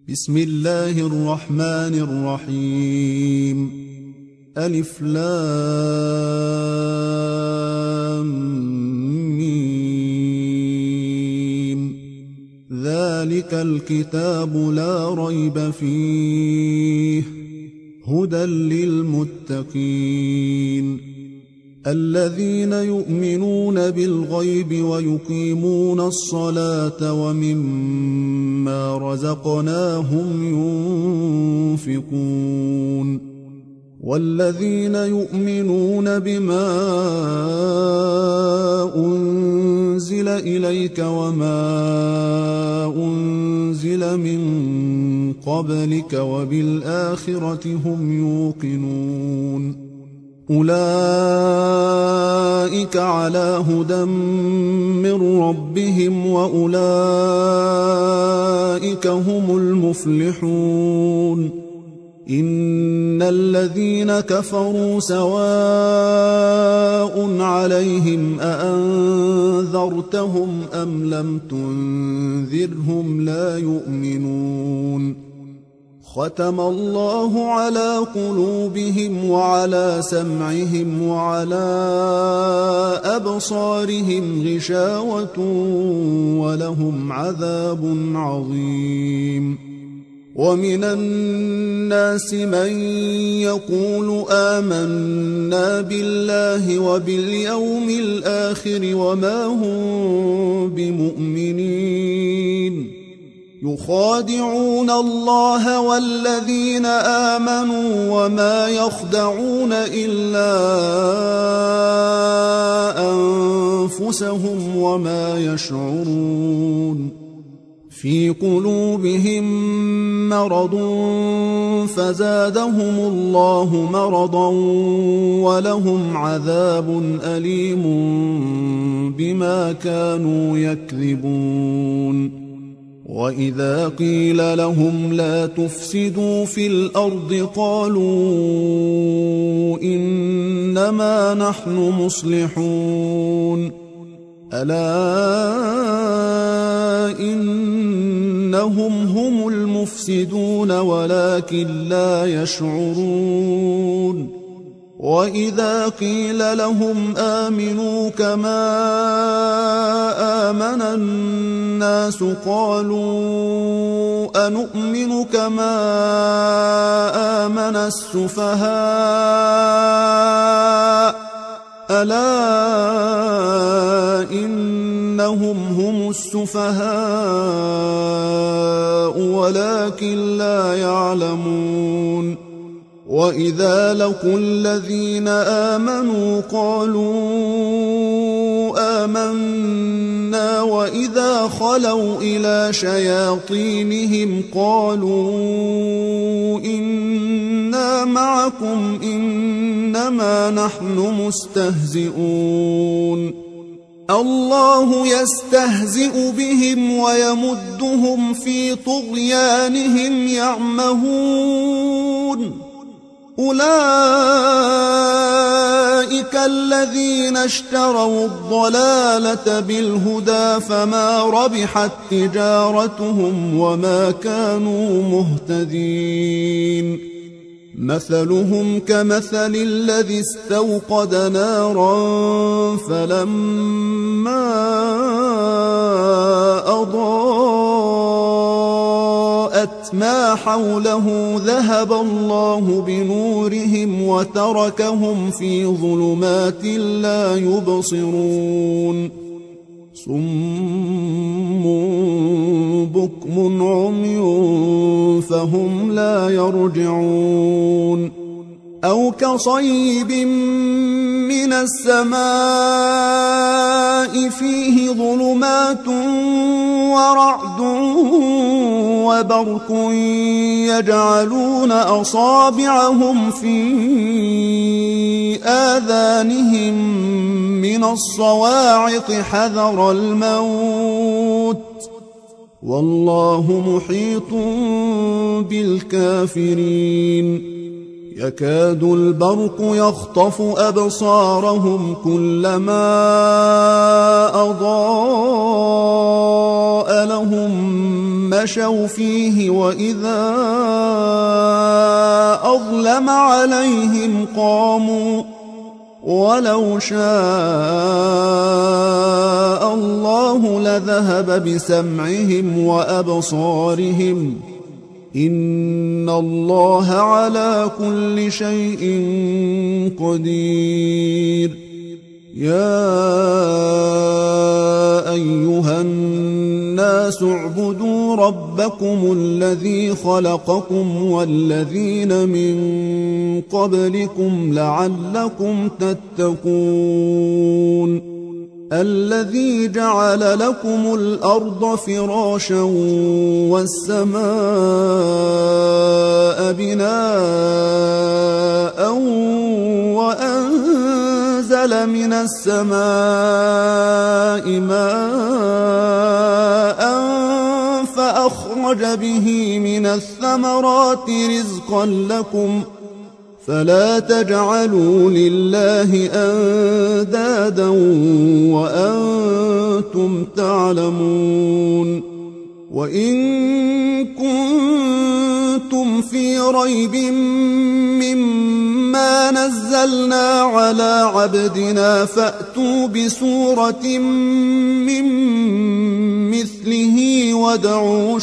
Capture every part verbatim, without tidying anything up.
بسم الله الرحمن الرحيم. ألف لام ميم. ذلك الكتاب لا ريب فيه هدى للمتقين الذين يؤمنون بالغيب ويقيمون الصلاة ومما رزقناهم ينفقون والذين يؤمنون بما أنزل إليك وما أنزل من قبلك وبالآخرة هم يوقنون أولئك على هدى من ربهم وأولئك هم المفلحون. إن الذين كفروا سواء عليهم أأنذرتهم أم لم تنذرهم لا يؤمنون. ختم الله على قلوبهم وعلى سمعهم وعلى أبصارهم غشاوة ولهم عذاب عظيم. ومن الناس من يقول آمنا بالله وباليوم الآخر وما هم بمؤمنين يخادعون الله والذين آمنوا وما يخدعون إلا أنفسهم وما يشعرون. في قلوبهم مرض فزادهم الله مرضا ولهم عذاب أليم بما كانوا يكذبون. وإذا قيل لهم لا تفسدوا في الأرض قالوا إنما نحن مصلحون. ألا إنهم هم المفسدون ولكن لا يشعرون. وإذا قيل لهم آمنوا كما آمن الناس قالوا أنؤمن كما آمن السفهاء ألا إنهم هم السفهاء ولكن لا يعلمون. وإذا لقوا الذين آمنوا قالوا آمنا وإذا خلوا إلى شياطينهم قالوا إنا معكم إنما نحن مستهزئون. الله يستهزئ بهم ويمدهم في طغيانهم يعمهون. أولئك الذين اشتروا الضلالة بالهدى فما ربحت تجارتهم وما كانوا مهتدين. مثلهم كمثل الذي استوقد نارا فلما أضاءت ما حوله ذهب الله بنورهم وتركهم في ظلمات لا يبصرون. صم بكم عمي فهم لا يرجعون. أو كصيب من السماء فيه ظلمات ورعد وبرق يجعلون أصابعهم في آذانهم من الصواعق حذر الموت والله محيط بالكافرين. يكاد البرق يخطف أبصارهم كلما أضاء لهم مشوا فيه وإذا أظلم عليهم قاموا ولو شاء الله لذهب بسمعهم وأبصارهم إن الله على كل شيء قدير. يا أيها الناس اعبدوا ربكم الذي خلقكم والذين من قبلكم لعلكم تتقون الذي جعل لكم الأرض فراشا والسماء بناء وأنزل من السماء ماء فأخرج به من الثمرات رزقا لكم فلا تجعلوا لله أندادا وأنتم تعلمون. وإن كنتم في ريب مما نزلنا على عبدنا فأتوا بسورة من مثله وادعوا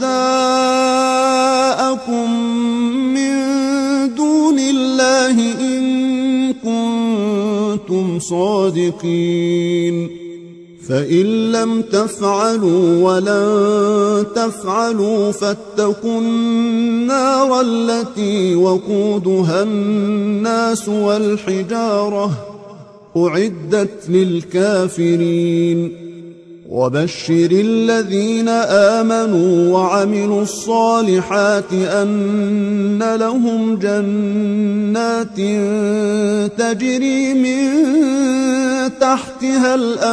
شهداءكم من دون الله إن كنتم صادقين فإن لم تفعلوا ولن تفعلوا فاتقوا النار التي وقودها الناس والحجارة أعدت للكافرين. وبشر الذين آمنوا وعملوا الصالحات أن لهم جنات تجري من تحتها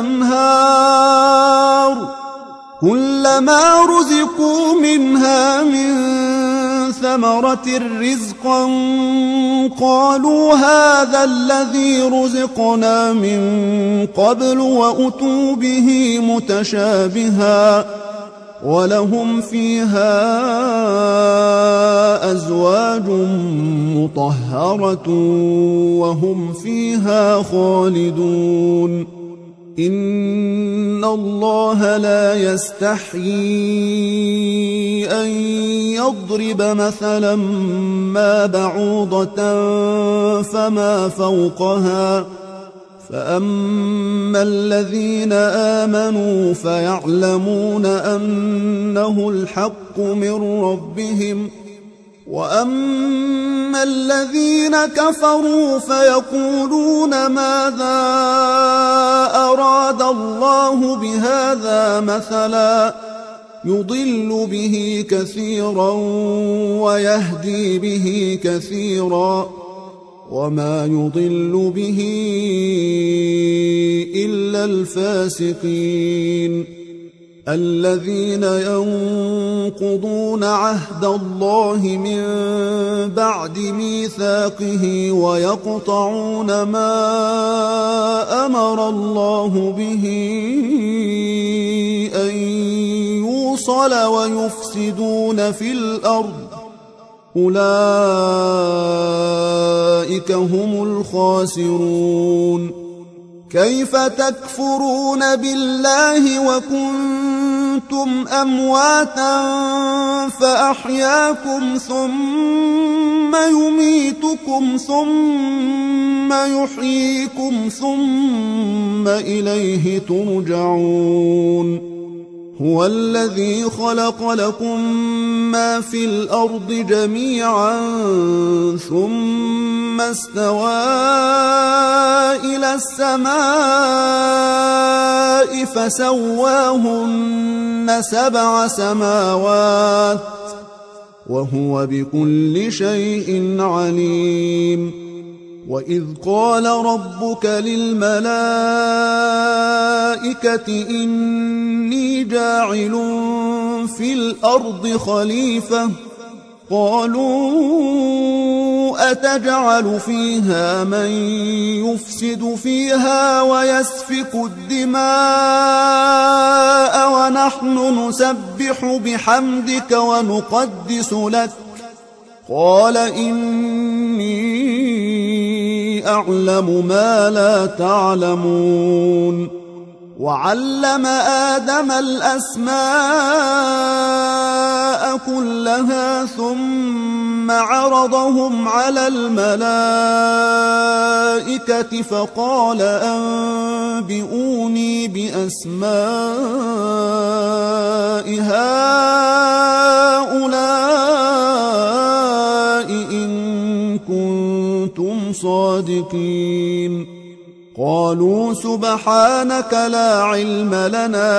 الأنهار كلما رزقوا منها من ثمرة رزقا قالوا هذا الذي رزقنا من قبل وأتوا به متشابها ولهم فيها أزواج مطهرة وهم فيها خالدون. إن الله لا يستحيي أن يضرب مثلا ما بعوضة فما فوقها فأما الذين آمنوا فيعلمون أنه الحق من ربهم وأما الذين كفروا فيقولون ماذا أراد الله بهذا مثلا يضل به كثيرا ويهدي به كثيرا وما يضل به إلا الفاسقين الذين ينقضون عهد الله من بعد ميثاقه ويقطعون ما أمر الله به أن يوصل ويفسدون في الأرض أولئك هم الخاسرون. كيف تكفرون بالله وكنتم أمواتا فأحياكم ثم يميتكم ثم يحييكم ثم إليه ترجعون. هو الذي خلق لكم ما في الأرض جميعا ثم استوى إلى السماء فسواهن سبع سماوات وهو بكل شيء عليم. وإذ قال ربك للملائكة إني جاعل في الأرض خليفة قالوا أتجعل فيها من يفسد فيها ويسفك الدماء ونحن نسبح بحمدك ونقدس لك قال إني أعلم ما لا تعلمون وعلم آدم الأسماء كلها ثم عرضهم على الملائكة فقال أنبئوني بأسماء هؤلاء إن كنتم صادقين قالوا سبحانك لا علم لنا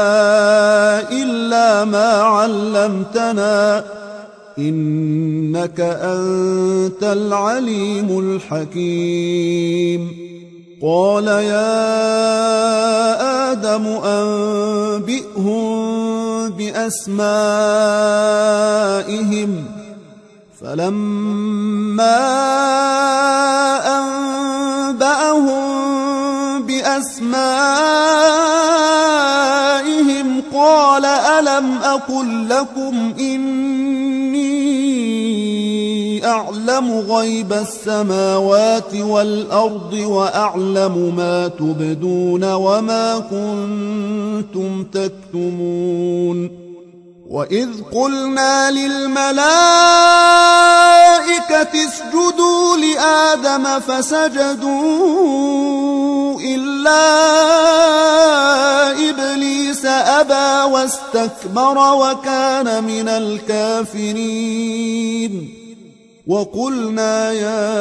إلا ما علمتنا إنك أنت العليم الحكيم قال يا آدم أنبئهم بأسمائهم فلما أنبأهم بأسمائهم قال ألم أقل لكم إني أعلم غيب السماوات والأرض وأعلم ما تبدون وما كنتم تكتمون وإذ قلنا للملائكة اسجدوا لآدم فسجدوا إلا إبليس أبى واستكبر وكان من الكافرين وقلنا يا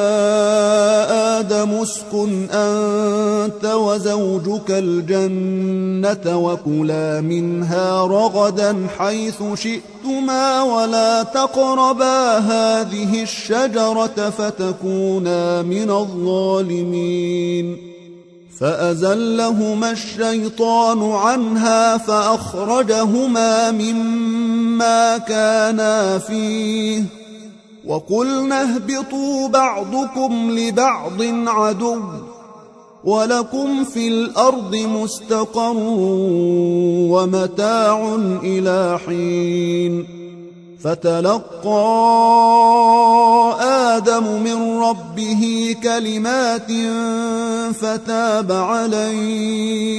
آدم اسكن أنت وزوجك الجنة وكلا منها رغدا حيث شئتما ولا تقربا هذه الشجرة فتكونا من الظالمين فأزلهما الشيطان عنها فأخرجهما مما كانا فيه وقلنا اهبطوا بعضكم لبعض عدو ولكم في الأرض مستقر ومتاع إلى حين فتلقى آدم من ربه كلمات فتاب عليه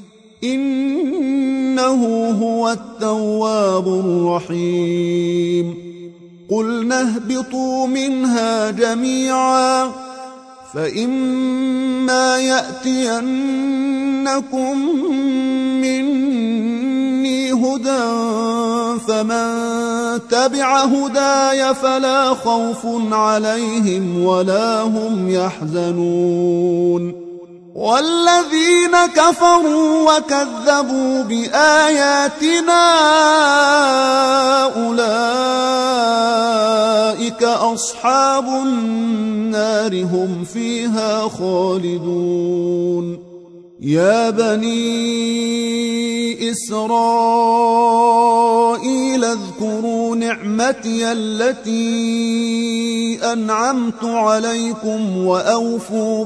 إنه هو التواب الرحيم قلنا اهبطوا منها جميعا فإما يأتينكم مني هدى فمن تبع هداي فلا خوف عليهم ولا هم يحزنون والذين كفروا وكذبوا بآياتنا أولئك أصحاب النار هم فيها خالدون يا بني إسرائيل اذكروا نعمتي التي أنعمت عليكم وأوفوا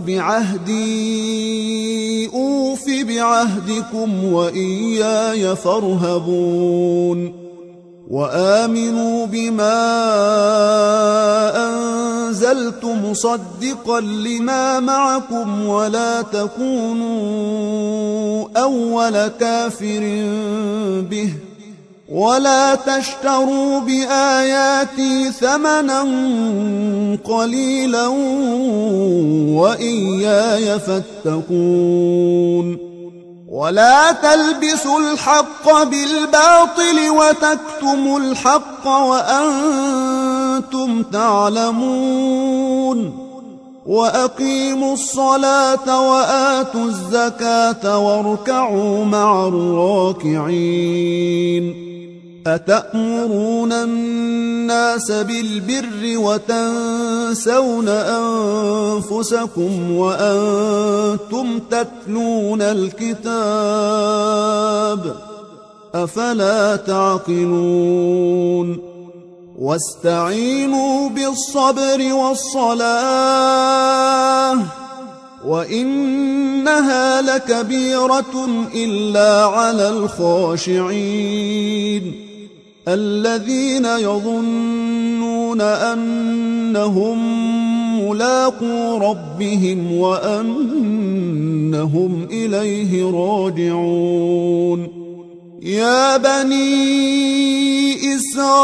بعهدي أوف بعهدكم وإياي فارهبون وآمنوا بما أنزلت مصدقا لما معكم ولا تكونوا أول كافر به ولا تشتروا بآياتي ثمنا قليلا وإياي فاتقون ولا تلبسوا الحق بالباطل وتكتموا الحق وأنتم تعلمون وأقيموا الصلاة وآتوا الزكاة واركعوا مع الراكعين أتأمرون الناس بالبر وتنسون أنفسكم وأنتم تتلون الكتاب أفلا تعقلون واستعينوا بالصبر والصلاة وإنها لكبيرة إلا على الخاشعين الذين يظنون أنهم ملاقو ربهم وأنهم إليه راجعون يا بني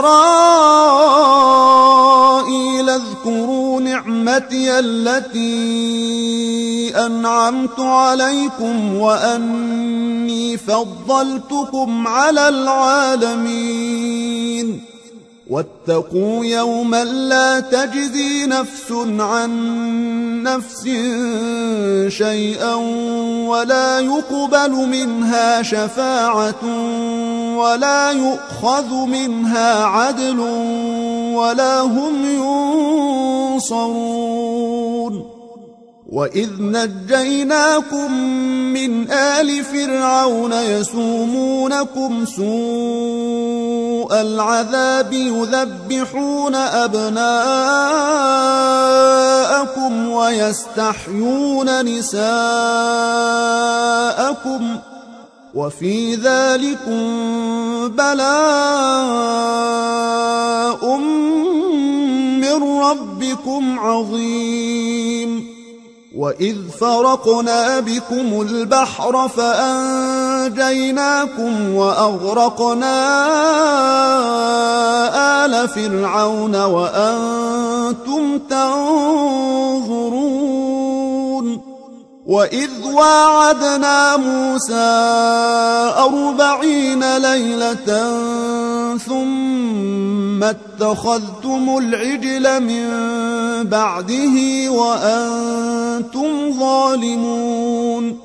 إسرائيل اذكروا نعمتي التي أنعمت عليكم وأني فضلتكم على العالمين واتقوا يوما لا تجزي نفس عن نفس شيئا ولا يقبل منها شفاعة ولا يؤخذ منها عدل ولا هم ينصرون وإذ نجيناكم من آل فرعون يسومونكم سوء العذاب يذبحون أبناءكم ويستحيون نساءكم وفي ذلكم بلاء من ربكم عظيم وإذ فرقنا بكم البحر فأنجيناكم وأغرقنا آل فرعون وأنتم تنظرون وإذ واعدنا موسى أربعين ليلة ثم اتخذتم العجل من بعده وأنتم ظالمون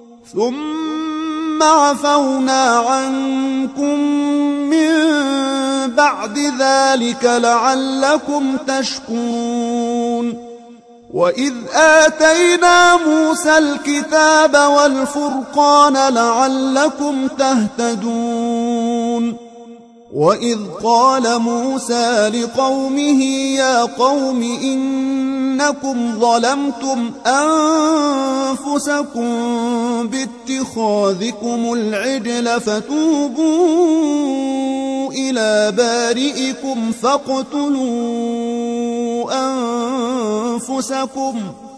ثم عفونا عنكم من بعد ذلك لعلكم تشكرون وإذ آتينا موسى الكتاب والفرقان لعلكم تهتدون وإذ قال موسى لقومه يا قوم إنكم ظلمتم أنفسكم باتخاذكم العجل فتوبوا إلى بارئكم فاقتلوا أنفسكم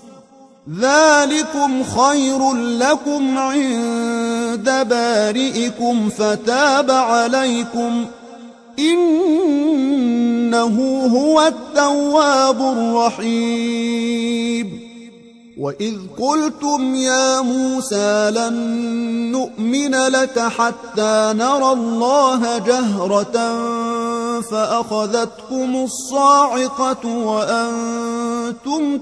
ذلكم خير لكم عند بارئكم فتاب عليكم إنه هو التواب الرحيم وإذ قلتم يا موسى لن نؤمن لك حتى نرى الله جهرة فأخذتكم الصاعقة وأنتم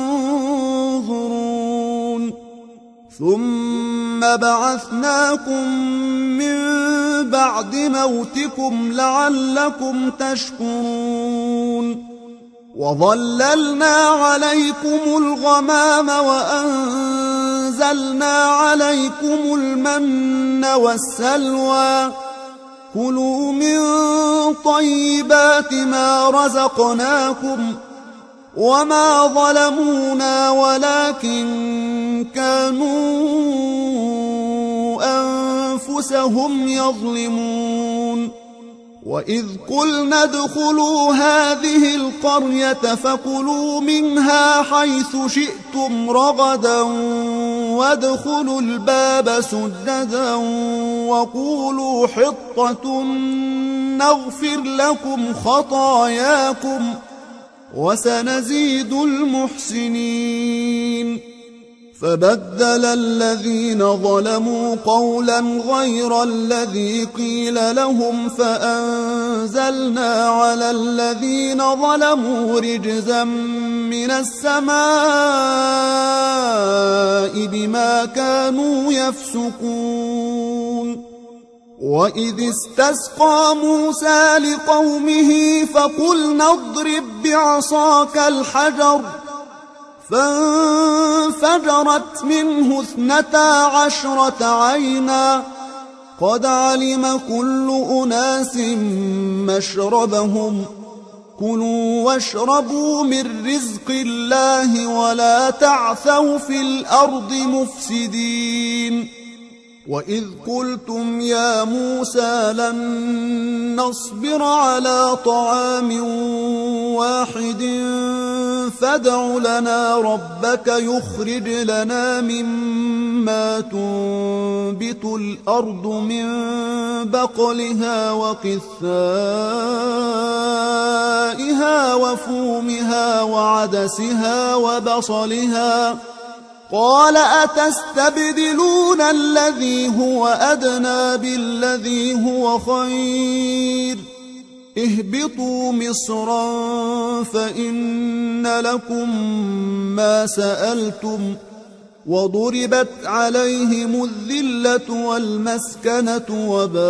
تنظرون ثم بعثناكم من بعد موتكم لعلكم تشكرون وظللنا عليكم الغمام وأنزلنا عليكم المن والسلوى كلوا من طيبات ما رزقناكم وما ظلمونا ولكن كانوا أنفسهم يظلمون وإذ قلنا ادخلوا هذه القرية فكلوا منها حيث شئتم رغدا وادخلوا الباب سجدا وقولوا حطة نغفر لكم خطاياكم وسنزيد المحسنين فبدل الذين ظلموا قولا غير الذي قيل لهم فأنزلنا على الذين ظلموا رجزا من السماء بما كانوا يفسقون وإذ استسقى موسى لقومه فقلنا اضرب بعصاك الحجر فانفجرت منه اثنتا عشرة عينا قد علم كل أناس مشربهم كلوا واشربوا من رزق الله ولا تعثوا في الأرض مفسدين وإذ قلتم يا موسى لن نصبر على طعام واحد فادع لنا ربك يخرج لنا مما تنبت الأرض من بقلها وقثائها وفومها وعدسها وبصلها قال أتستبدلون الذي هو أدنى بالذي هو خير اهبطوا مصرا فإن لكم ما سألتم وضربت عليهم الذلة والمسكنة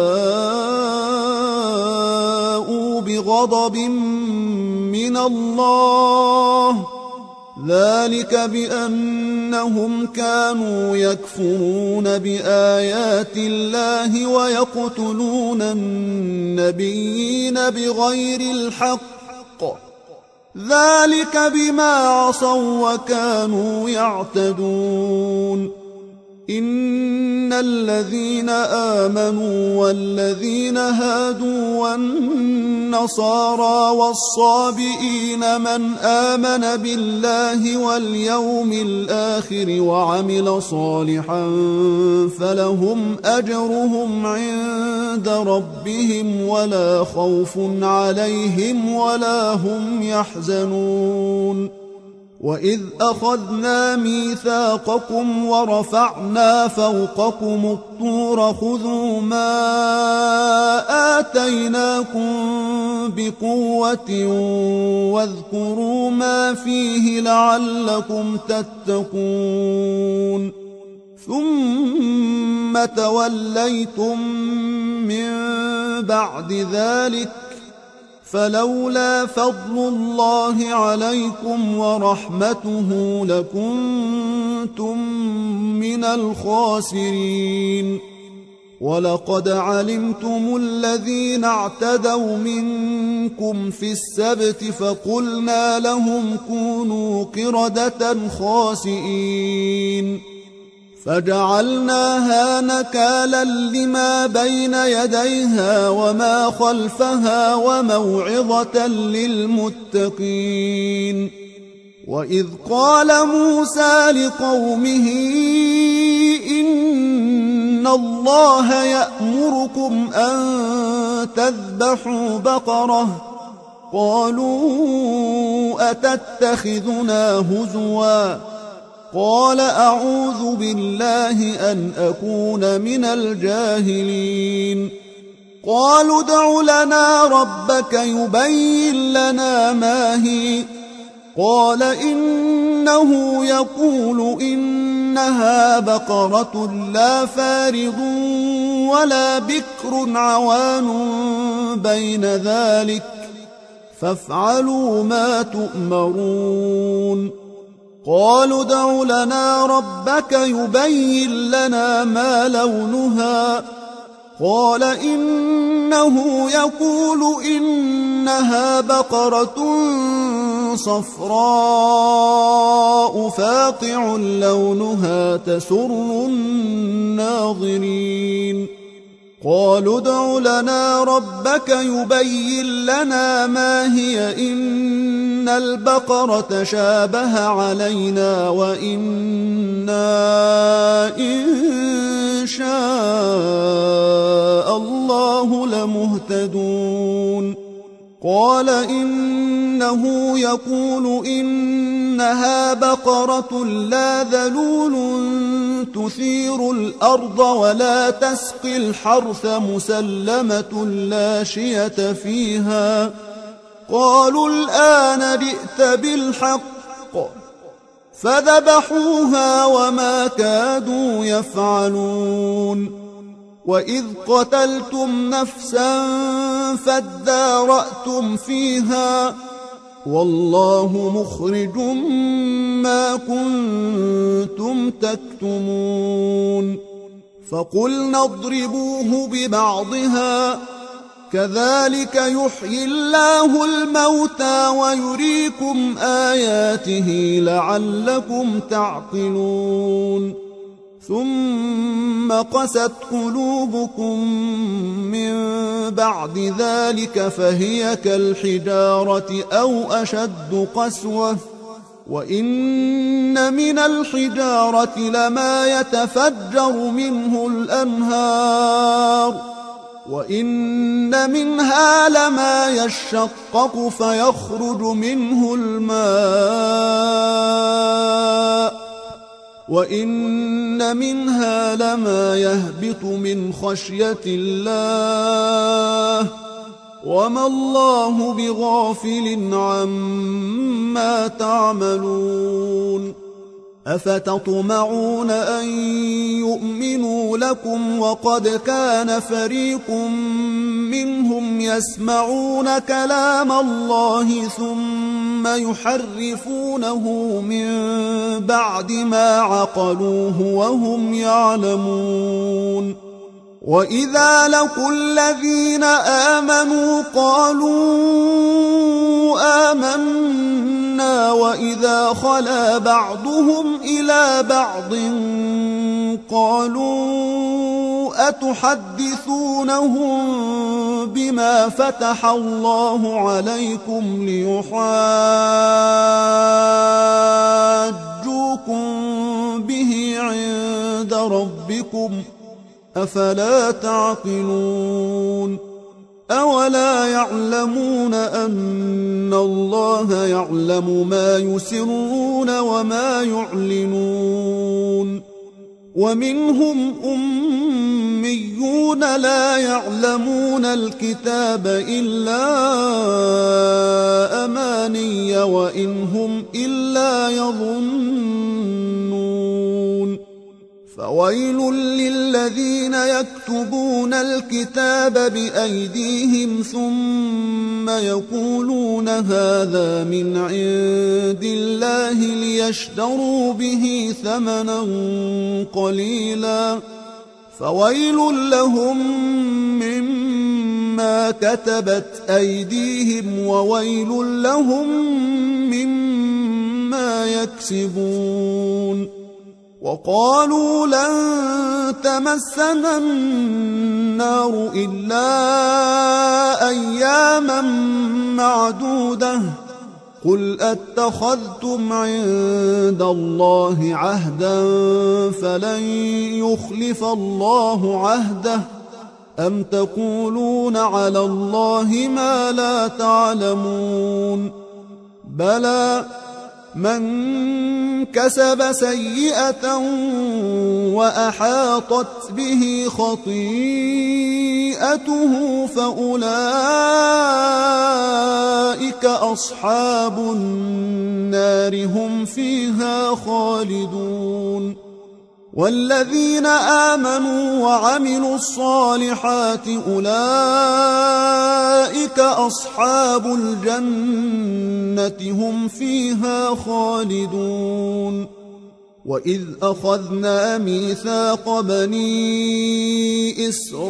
وباءوا بغضب من الله ذلك بأنهم كانوا يكفرون بآيات الله ويقتلون النبيين بغير الحق ذلك بما عصوا وكانوا يعتدون إن الذين آمنوا والذين هادوا والنصارى والصابئين من آمن بالله واليوم الآخر وعمل صالحا فلهم أجرهم عند ربهم ولا خوف عليهم ولا هم يحزنون وإذ أخذنا ميثاقكم ورفعنا فوقكم الطور خذوا ما آتيناكم بقوة واذكروا ما فيه لعلكم تتقون ثم توليتم من بعد ذلك فلولا فضل الله عليكم ورحمته لكنتم من الخاسرين ولقد علمتم الذين اعتدوا منكم في السبت فقلنا لهم كونوا قردة خاسئين فجعلناها نكالا لما بين يديها وما خلفها وموعظة للمتقين وإذ قال موسى لقومه إن الله يأمركم أن تذبحوا بقرة قالوا أتتخذنا هزوا قال أعوذ بالله أن أكون من الجاهلين قالوا ادع لنا ربك يبين لنا ما هي قال إنه يقول إنها بقرة لا فارض ولا بكر عوان بين ذلك فافعلوا ما تؤمرون قالوا ادع لنا ربك يبين لنا ما لونها قال إنه يقول إنها بقرة صفراء فاقع لونها تسر الناظرين قالوا ادع لنا ربك يبين لنا ما هي إن البقرة شابه علينا وإنا إن شاء الله لمهتدون قال إنه يقول إنها بقرة لا ذلول تثير الأرض ولا تسقي الحرث مسلمة لا شية فيها قالوا الآن جئت بالحق فذبحوها وما كادوا يفعلون وإذ قتلتم نفسا فادارأتم فيها والله مخرج ما كنتم تكتمون فقلنا اضربوه ببعضها كذلك يحيي الله الموتى ويريكم آياته لعلكم تعقلون ثم قست قلوبكم من بعد ذلك فهي كالحجارة أو أشد قسوة وإن من الحجارة لما يتفجر منه الأنهار وإن منها لما يشقق فيخرج منه الماء وإن منها لما يهبط من خشية الله وما الله بغافل عما تعملون أفتطمعون أن يؤمنوا لكم وقد كان فريق منهم يسمعون كلام الله ثم يحرفونه من بعد ما عقلوه وهم يعلمون وإذا لقوا الذين آمنوا قالوا آمنا وإذا خلا بعضهم إلى بعض قالوا أتحدثونهم بما فتح الله عليكم ليحاجوكم به عند ربكم أفلا تعقلون أولا يعلمون أن الله يعلم ما يسرون وما يعلنون ومنهم أميون لا يعلمون الكتاب إلا أماني وإن هم إلا يظنون فويل للذين يكتبون الكتاب بأيديهم ثم يقولون هذا من عند الله ليشتروا به ثمنا قليلا فويل لهم مما كتبت أيديهم وويل لهم مما يكسبون وقالوا لن تمسنا النار إلا أياما معدودة قل أتخذتم عند الله عهدا فلن يخلف الله عهده أم تقولون على الله ما لا تعلمون بلى من كسب سيئة وأحاطت به خطيئته فأولئك أصحاب النار هم فيها خالدون والذين آمنوا وعملوا الصالحات أولئك أصحاب الجنة هم فيها خالدون وإذ أخذنا ميثاق بني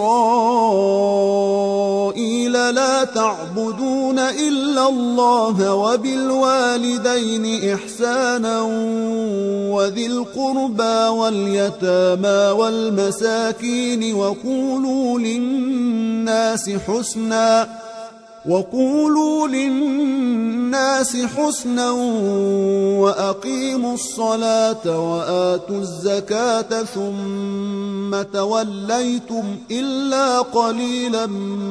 إسرائيل لا تعبدون إلا الله وبالوالدين إحسانا وذي القربى واليتامى والمساكين وقولوا للناس حسنا وقولوا للناس حسنا وأقيموا الصلاة وآتوا الزكاة ثم توليتم إلا قليلا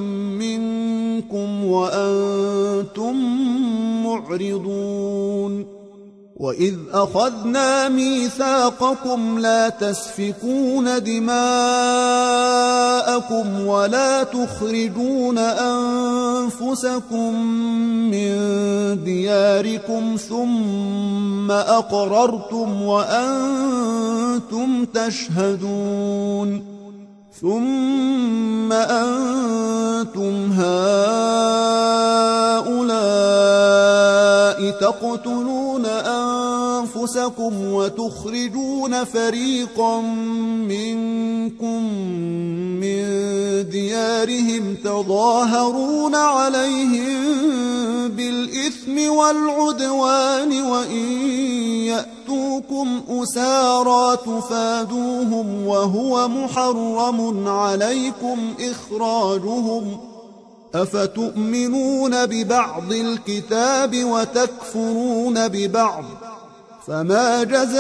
منكم وأنتم معرضون وإذ أخذنا ميثاقكم لا تسفكون دماءكم ولا تخرجون أنفسكم من دياركم ثم أقررتم وأنتم تشهدون ثم أنتم هؤلاء تقتلون أنفسكم وتخرجون فريقا منكم من ديارهم تظاهرون عليهم بالإثم والعدوان وإن يأتوكم أسارى تفادوهم وهو محرم عليكم إخراجهم أفتؤمنون ببعض الكتاب وتكفرون ببعض فما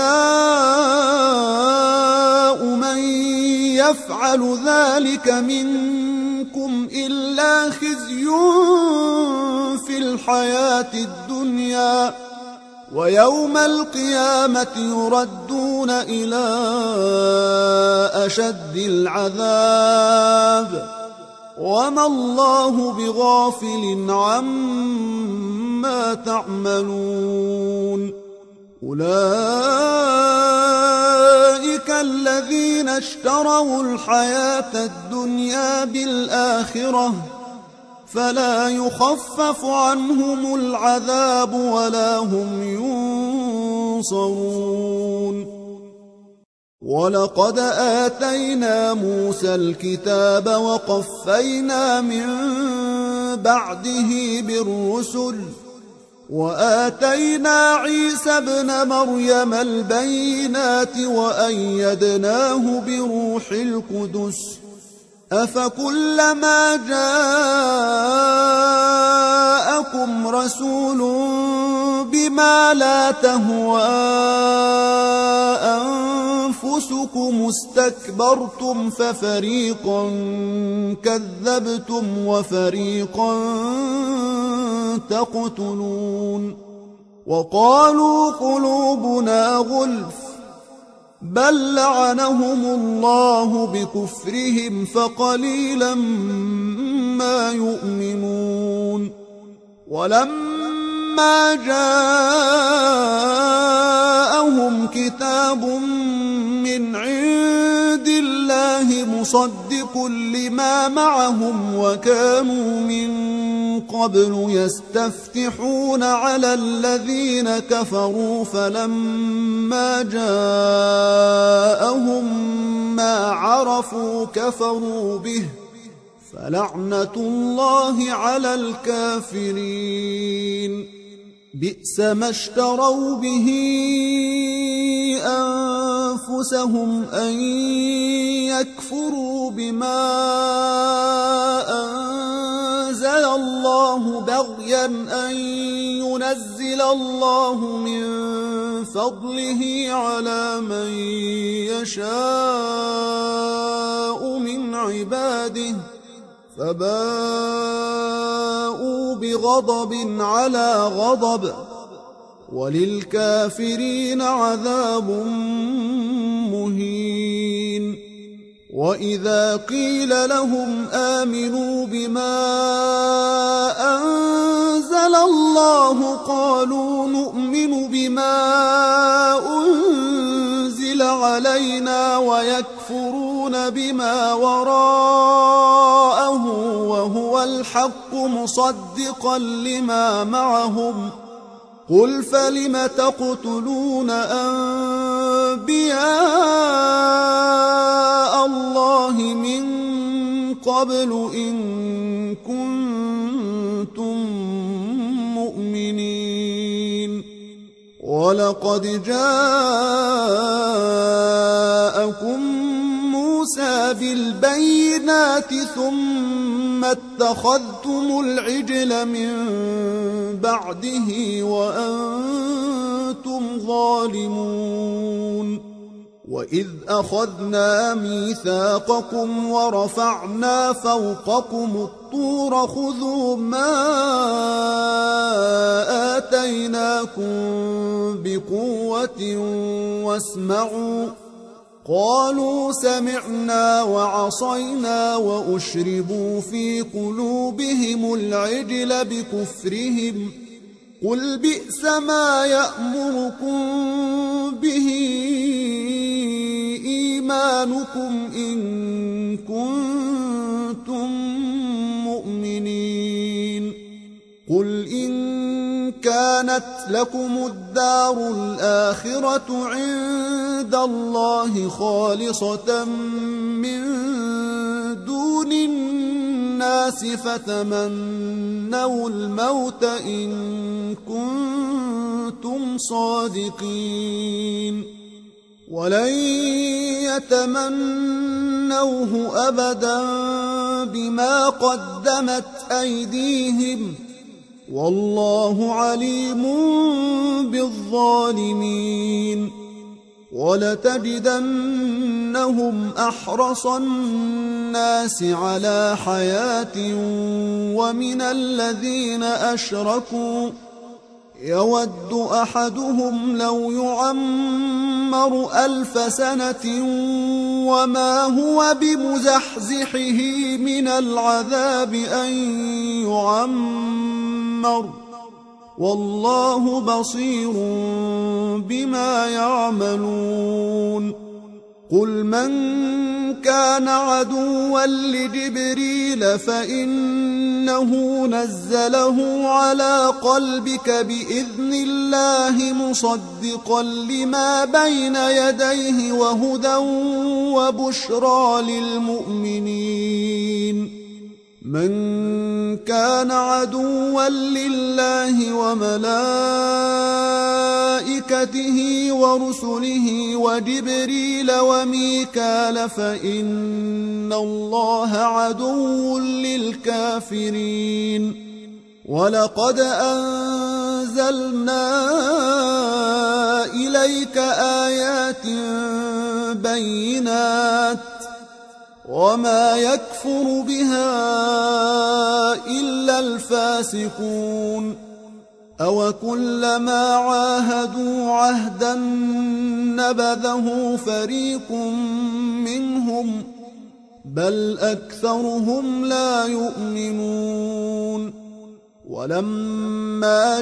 جزاء من يفعل ذلك منكم إلا خزي في الحياة الدنيا ويوم القيامة يردون إلى أشد العذاب وما الله بغافل عما تعملون أولئك الذين اشتروا الحياة الدنيا بالآخرة فلا يخفف عنهم العذاب ولا هم ينصرون ولقد آتينا موسى الكتاب وقفينا من بعده بالرسل وآتينا عيسى ابن مريم البينات وأيدناه بروح القدس أفكلما جاءكم رسول بما لا تهوى أنفسكم استكبرتم ففريقا كذبتم وفريقا تقتلون وقالوا قلوبنا غلف بل لعنهم الله بكفرهم فقليلا ما يؤمنون ولما جاءهم كتاب من عند الله مصدق لما معهم وكانوا من قبل يستفتحون على الذين كفروا فلما جاءهم ما عرفوا كفروا به فلعنة الله على الكافرين بئس ما اشتروا به أنفسهم أن يكفروا بما أنزل الله بغيا أن ينزل الله من فضله على من يشاء من عباده فباءوا بغضب على غضب وللكافرين عذاب مهين وإذا قيل لهم آمنوا بما أنزل الله قالوا نؤمن بما أنزل علينا ويكفرون بما وراءه وهو الحق مصدقا لما معهم قل فلم تقتلون أنبياء الله من قبل إن كنتم مؤمنين ولقد جاءكم موسى بالبينات ثم اتخذتم العجل من بعده وأنتم ظالمون وإذ أخذنا ميثاقكم ورفعنا فوقكم الطور خذوا ما آتيناكم بقوة واسمعوا قالوا سمعنا وعصينا وأشربوا في قلوبهم العجل بكفرهم قل بئس ما يأمركم به إيمانكم إن كنتم مؤمنين قل إن كانت لكم الدار الآخرة عند الله خالصة من دون الناس الناس فتمنوا الموت إن كنتم صادقين ولن يتمنوه أبدا بما قدمت أيديهم والله عليم بالظالمين ولتجدنهم أحرص الناس على حياة ومن الذين أشركوا يود أحدهم لو يعمر ألف سنة وما هو بمزحزحه من العذاب أن يعمر والله بصير بما يعملون قل من كان عدوا لجبريل فإنه نزله على قلبك بإذن الله مصدقا لما بين يديه وهدى وبشرى للمؤمنين من كان عدوا لله وملائكته ورسله وجبريل وميكال فإن الله عدو للكافرين ولقد أنزلنا إليك آيات بينات وما يكفر بها إلا الفاسقون أوكلما عاهدوا عهدا نبذه فريق منهم بل أكثرهم لا يؤمنون ولما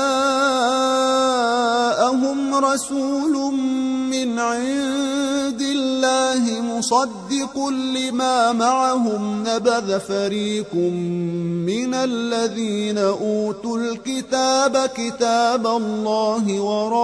جاءهم رسول من عند الله مصدق لما معهم نبذ فريق من الذين أوتوا الكتاب كتاب الله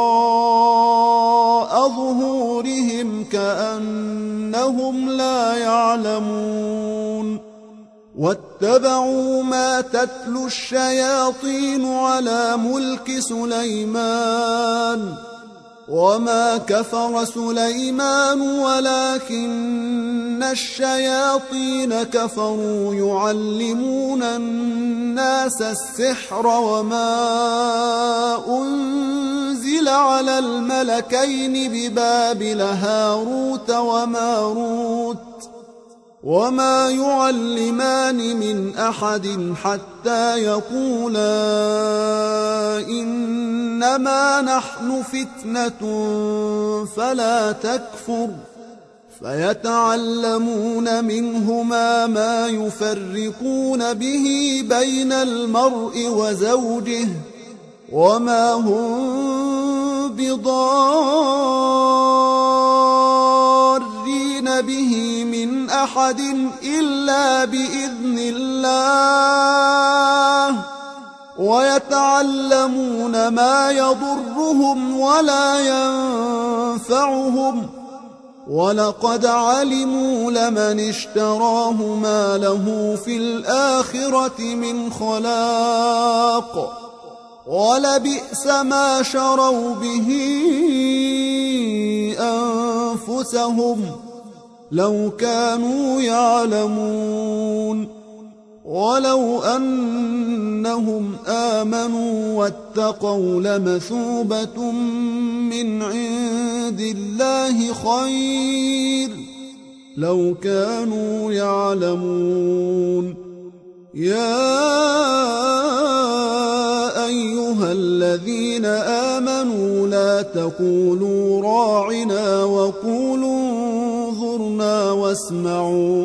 وراء ظهورهم كأنهم لا يعلمون واتبعوا ما تتلو الشياطين على ملك سليمان وما كفر سليمان ولكن الشياطين كفروا يعلمون الناس السحر وما أنزل على الملكين ببابل هاروت وماروت وما يعلمان من أحد حتى يقولا إنما نحن فتنة فلا تكفر فيتعلمون منهما ما يفرقون به بين المرء وزوجه وما هم بضارين به من أحد إلا بإذن الله ويتعلمون ما يضرهم ولا ينفعهم ولقد علموا لمن اشتراه ما له في الآخرة من خلاق ولبئس ما شروا به أنفسهم لو كانوا يعلمون ولو أنهم آمنوا واتقوا لمثوبة من عند الله خير لو كانوا يعلمون يا أيها الذين آمنوا لا تقولوا راعنا وقولوا انظرنا واسمعوا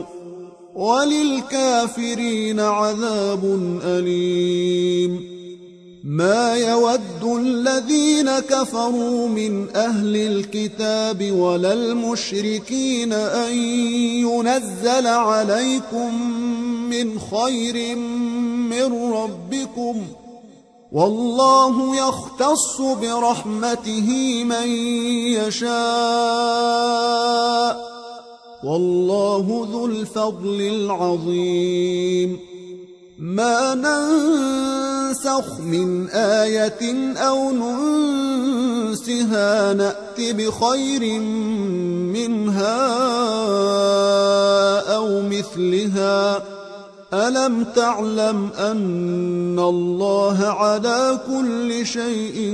وللكافرين عذاب أليم ما يود الذين كفروا من أهل الكتاب ولا المشركين أن ينزل عليكم من خير من ربكم والله يختص برحمته من يشاء والله ذو الفضل العظيم. ما ننسخ من آية أو ننسها نأت بخير منها أو مثلها. ألم تعلم أن الله على كل شيء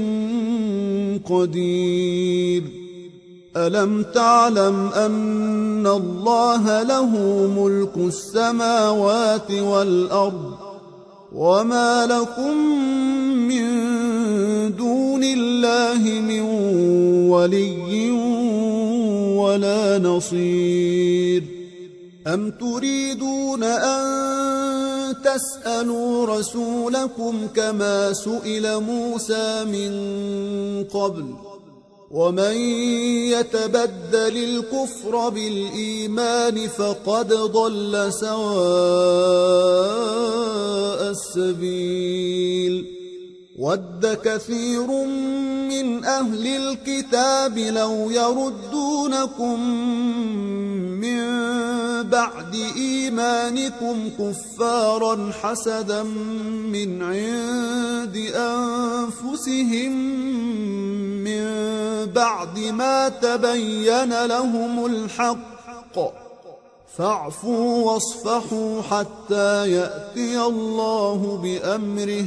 قدير؟ ألم تعلم أن الله له ملك السماوات والأرض وما لكم من دون الله من ولي ولا نصير؟ أم تريدون أن تسألوا رسولكم كما سئل موسى من قبل؟ ومن يتبدل الكفر بالإيمان فقد ضل سواء السبيل. ود كثير من أهل الكتاب لو يردونكم من بعد إيمانكم كفارا حسدا من عند أنفسهم من بعد ما تبين لهم الحق، فاعفوا واصفحوا حتى يأتي الله بأمره،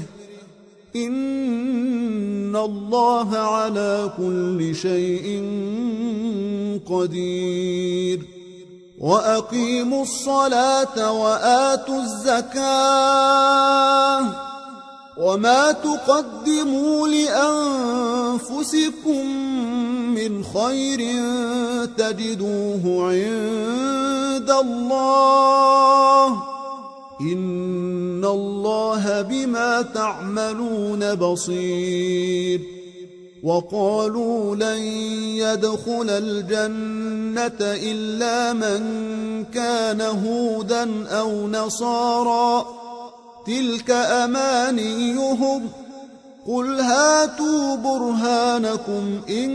إن الله على كل شيء قدير. وأقيموا الصلاة وآتوا الزكاة وما تقدموا لأنفسكم من خير تجدوه عند الله، إن الله بما تعملون بصير. وقالوا لن يدخل الجنة إلا من كان هودا أو نصارى، تلك أمانيهم، قل هاتوا برهانكم إن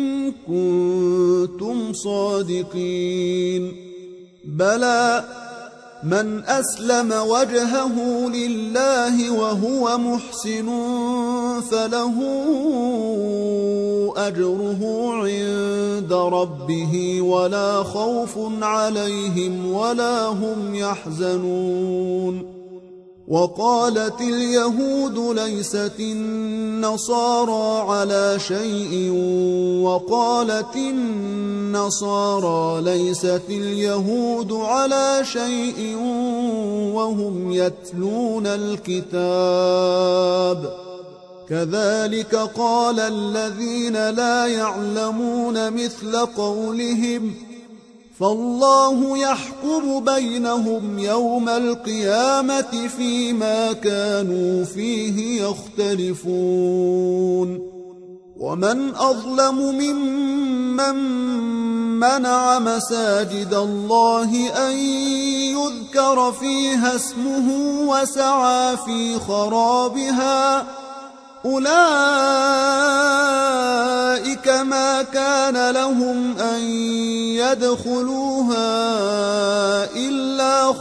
كنتم صادقين. بلى من أسلم وجهه لله وهو محسن فله أجره عند ربه ولا خوف عليهم ولا هم يحزنون. وقالت اليهود ليست النصارى على شيء وقالت النصارى ليست اليهود على شيء وهم يتلون الكتاب، كذلك قال الذين لا يعلمون مثل قولهم، فالله يحكم بينهم يوم القيامة فيما كانوا فيه يختلفون. ومن أظلم ممن منع مساجد الله أن يذكر فيها اسمه وسعى في خرابها، أولئك ما كان لهم أن يدخلوها إلا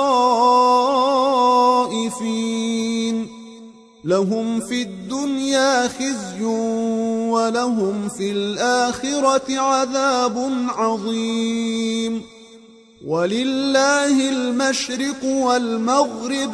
خائفين، لهم في الدنيا خزي ولهم في الآخرة عذاب عظيم. ولله المشرق والمغرب،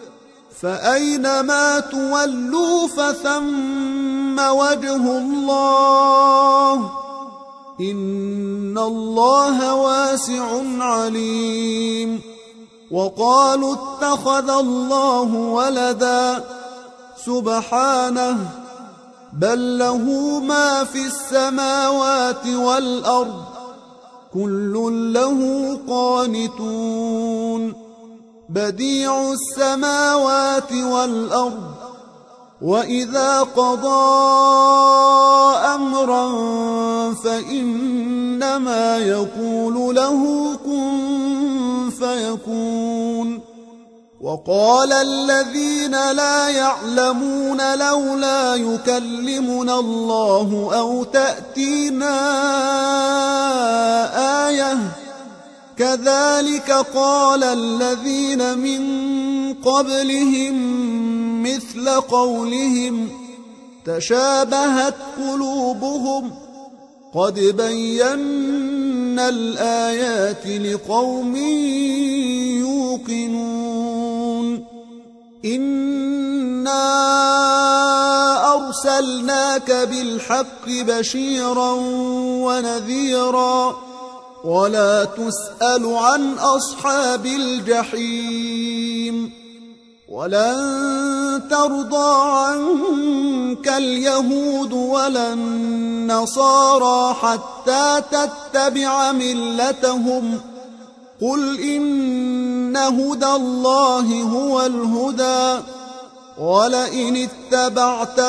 فأينما تولوا فثم وجه الله، إن الله واسع عليم. وقالوا اتخذ الله ولدا، سبحانه، بل له ما في السماوات والأرض، كل له قانتون. بديع السماوات والأرض، وإذا قضى أمرا فإنما يقول له كن فيكون. وقال الذين لا يعلمون لولا يكلمنا الله أو تأتينا آية، كذلك قال الذين من قبلهم مثل قولهم تشابهت قلوبهم قد بينا الآيات لقوم يوقنون إنا أرسلناك بالحق بشيرا ونذيرا ولا تسأل عن أصحاب الجحيم ولن ترضى عنك اليهود ولا النصارى حتى تتبع ملتهم قل إن هدى الله هو الهدى ولئن اتبعت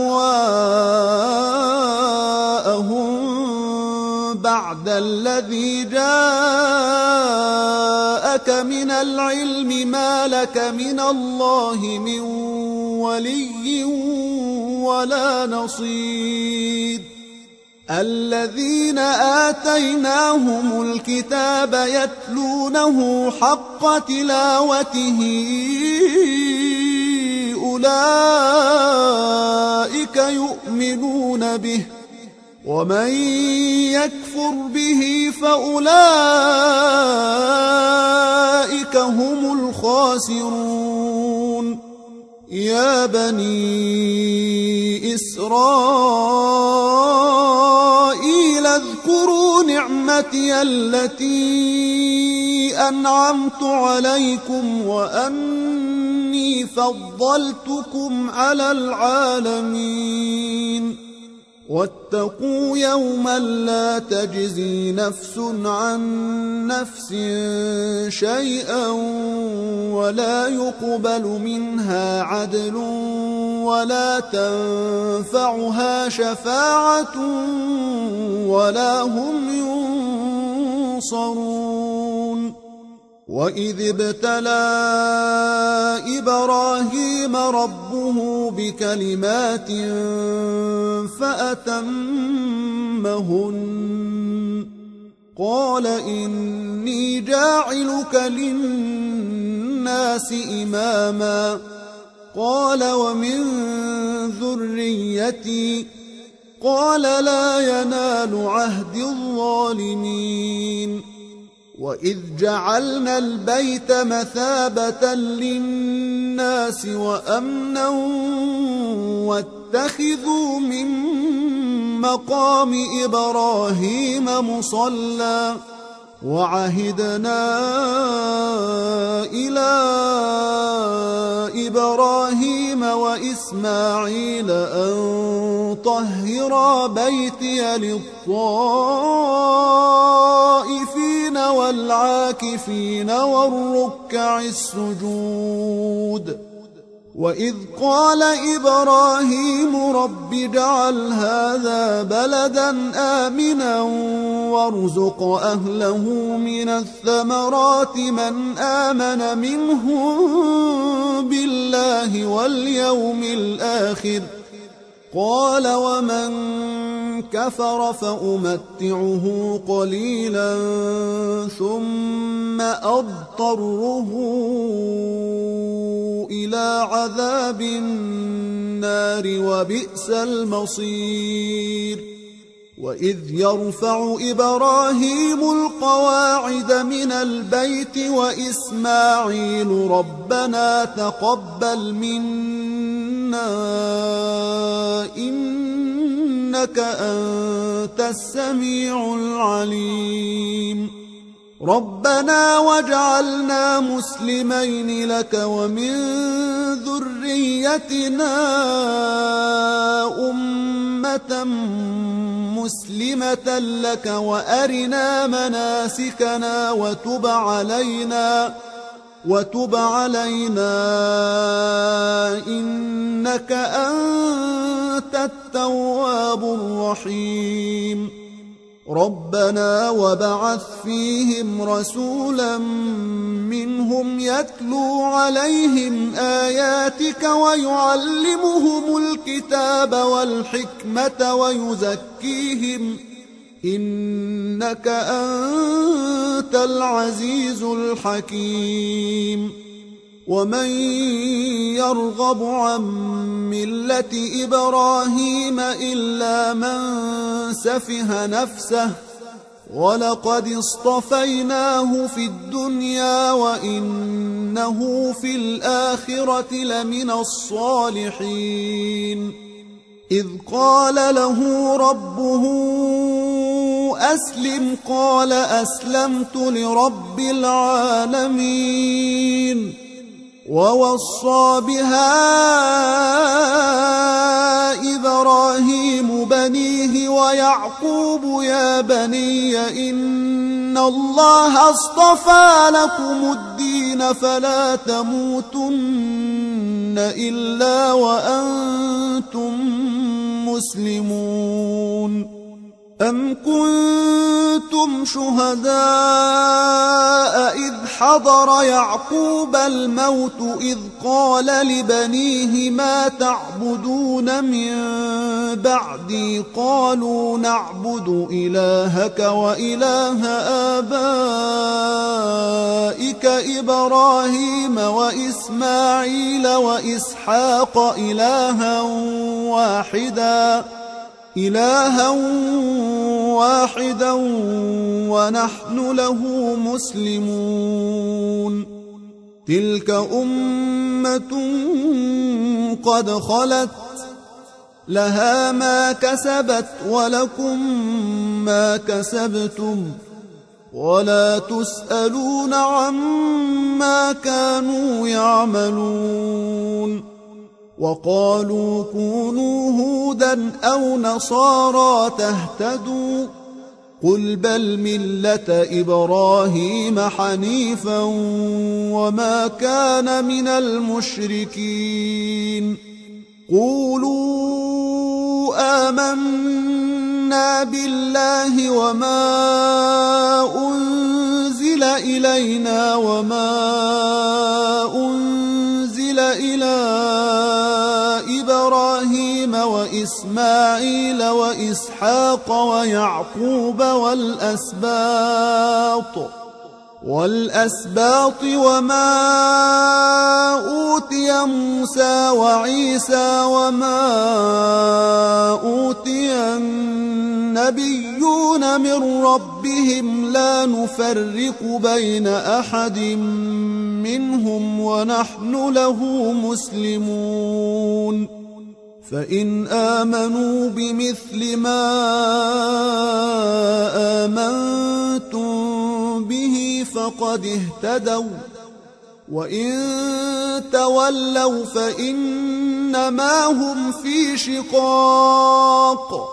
أهواءهم بعد الذي جاءك من العلم ما لك من الله من ولي ولا نصير الذين آتيناهم الكتاب يتلونه حق تلاوته أولئك يؤمنون به ومن يكفر به فأولئك هم الخاسرون يا بني إسرائيل اذكروا نعمتي التي أنعمت عليكم وأني فضلتكم على العالمين واتقوا يوما لا تجزي نفس عن نفس شيئا ولا يقبل منها عدل ولا تنفعها شفاعة ولا هم ينصرون وإذ ابتلى إبراهيم ربه بكلمات فأتمهن قال إني جاعلك للناس إماما قال ومن ذريتي قال لا ينال عهد الظالمين وإذ جعلنا البيت مثابة للناس وأمنا واتخذوا من مقام إبراهيم مصلى وعهدنا إلى إبراهيم وإسماعيل أن طهرا بيتي للطائفين والعاكفين والركع السجود وإذ قال إبراهيم رب اجعل هذا بلدا آمنا وارزق أهله من الثمرات من آمن منهم بالله واليوم الآخر قال ومن كفر فأمتعه قليلا ثم أضطره إلى عذاب النار وبئس المصير وإذ يرفع إبراهيم القواعد من البيت وإسماعيل ربنا تقبل منا إنك أنت السميع العليم ربنا واجعلنا مسلمين لك ومن ذريتنا أمة مسلمة لك وأرنا مناسكنا وتب علينا وتب علينا إنك أنت التواب الرحيم ربنا وبعث فيهم رسولا منهم يتلو عليهم آياتك ويعلمهم الكتاب والحكمة ويزكيهم إنك أنت العزيز الحكيم ومن يرغب عن ملة إبراهيم إلا من سفه نفسه ولقد اصطفيناه في الدنيا وإنه في الآخرة لمن الصالحين إذ قال له ربه أسلم قال أسلمت لرب العالمين ووصى بها إبراهيم بنيه ويعقوب يا بني إن الله اصطفى لكم الدين فلا تموتن إلا وأنتم مسلمون أم كنتم شهداء إذ حضر يعقوب الموت إذ قال لبنيه ما تعبدون من بعدي قالوا نعبد إلهك وإله آبائك إبراهيم وإسماعيل وإسحاق إلها واحدا إلها واحدا ونحن له مسلمون تلك أمة قد خلت لها ما كسبت ولكم ما كسبتم ولا تسألون عما كانوا يعملون وقالوا كونوا هودا أو نصارى تهتدوا قل بل ملة إبراهيم حنيفا وما كان من المشركين قولوا آمنا بالله وما أنزل إلينا وما أنزل إلى إبراهيم وإسماعيل وإسحاق ويعقوب والأسباط والأسباط وما أوتي موسى وعيسى وما أوتي النبيون من ربهم لا نفرق بين أحد منهم ونحن له مسلمون فإن آمنوا بمثل ما آمنتم به فقد اهتدوا وإن تولوا فإنما هم في شقاق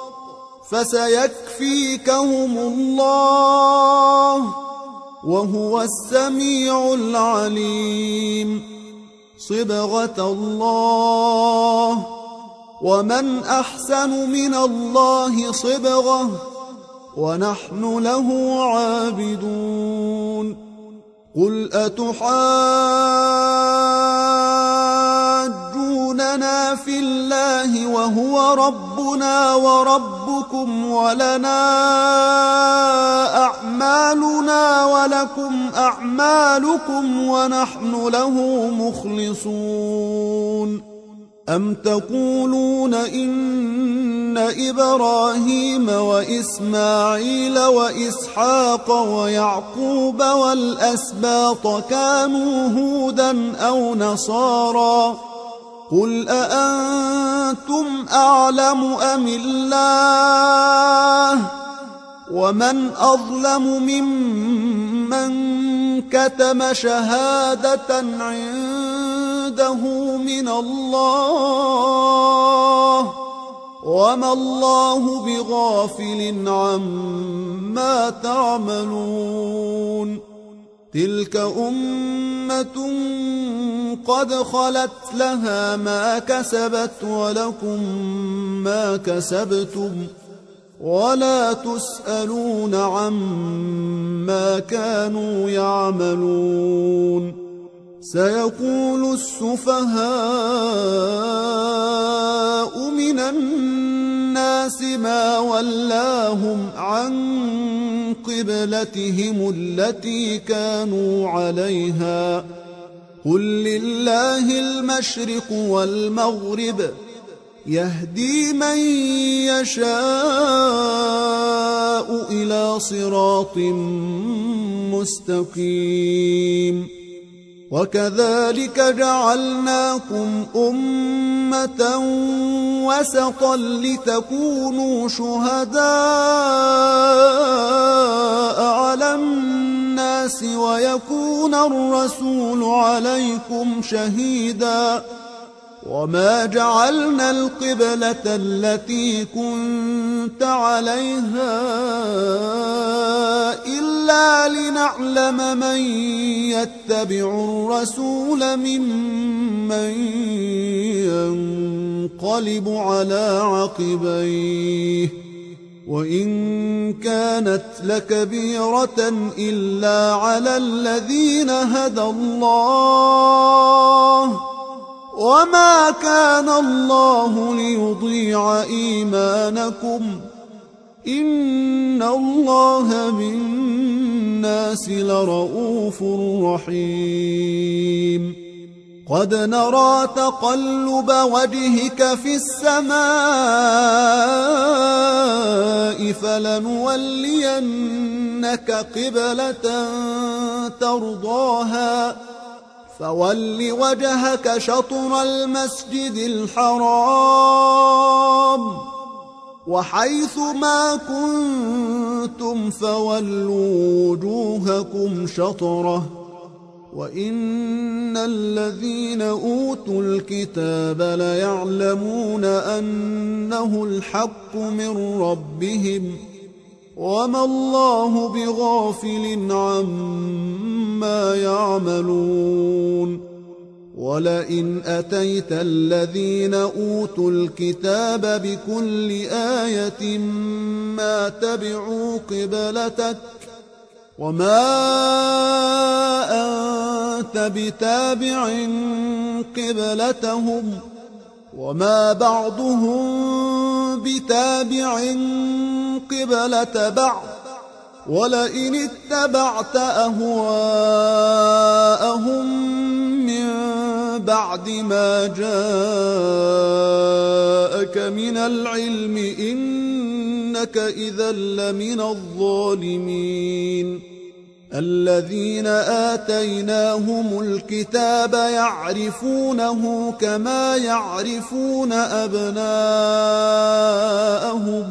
فسيكفيكهم الله وهو السميع العليم صبغة الله ومن أحسن من الله صبغة ونحن له عابدون قل أتحاجوننا في الله وهو ربنا وربكم ولنا أعمالنا ولكم أعمالكم ونحن له مخلصون أم تقولون إن إبراهيم وإسماعيل وإسحاق ويعقوب والأسباط كانوا هودا أو نصارى قل أأنتم أعلم أم الله ومن أظلم ممن كتم شهادة عنده من الله وما الله بغافل عما تعملون تلك أمة قد خلت لها ما كسبت ولكم ما كسبتم ولا تسألون عما كانوا يعملون سيقول السفهاء من الناس الناس ما ولاهم عن قبلتهم التي كانوا عليها قل لله المشرق والمغرب يهدي من يشاء إلى صراط مستقيم وكذلك جعلناكم أمة وسطا لتكونوا شهداء على الناس ويكون الرسول عليكم شهيدا وما جعلنا القبلة التي كنت عليها إلا لنعلم من يتبع الرسول ممن ينقلب على عقبيه وإن كانت لكبيرة إلا على الذين هدى الله وما كان الله ليضيع إيمانكم إن الله بالناس لرؤوف رحيم قد نرى تقلب وجهك في السماء فلنولينك قبلة ترضاها فول وجهك شطر المسجد الحرام وحيث ما كنتم فولوا وجوهكم شطره وإن الذين أوتوا الكتاب ليعلمون أنه الحق من ربهم وما الله بغافل عما يعملون ولئن أتيت الذين أوتوا الكتاب بكل آية ما تبعوا قبلتك وما أنت بتابع قبلتهم وما بعضهم بتابع قبلة بعض ولئن اتبعت أهواءهم من بعد ما جاءك من العلم إنك إذا لمن الظالمين الذين آتيناهم الكتاب يعرفونه كما يعرفون أبناءهم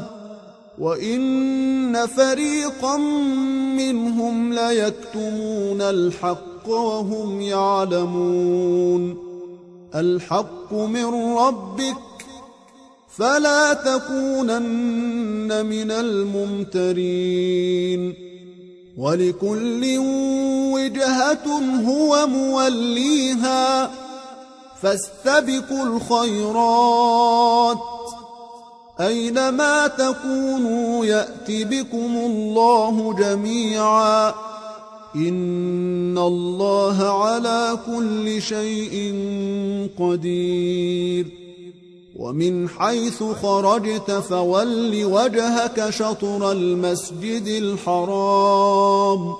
وإن فريقا منهم ليكتمون الحق وهم يعلمون الحق من ربك فلا تكونن من الممترين ولكل وجهة هو موليها فاستبقوا الخيرات أينما تكونوا يأت بكم الله جميعا إن الله على كل شيء قدير ومن حيث خرجت فول وجهك شطر المسجد الحرام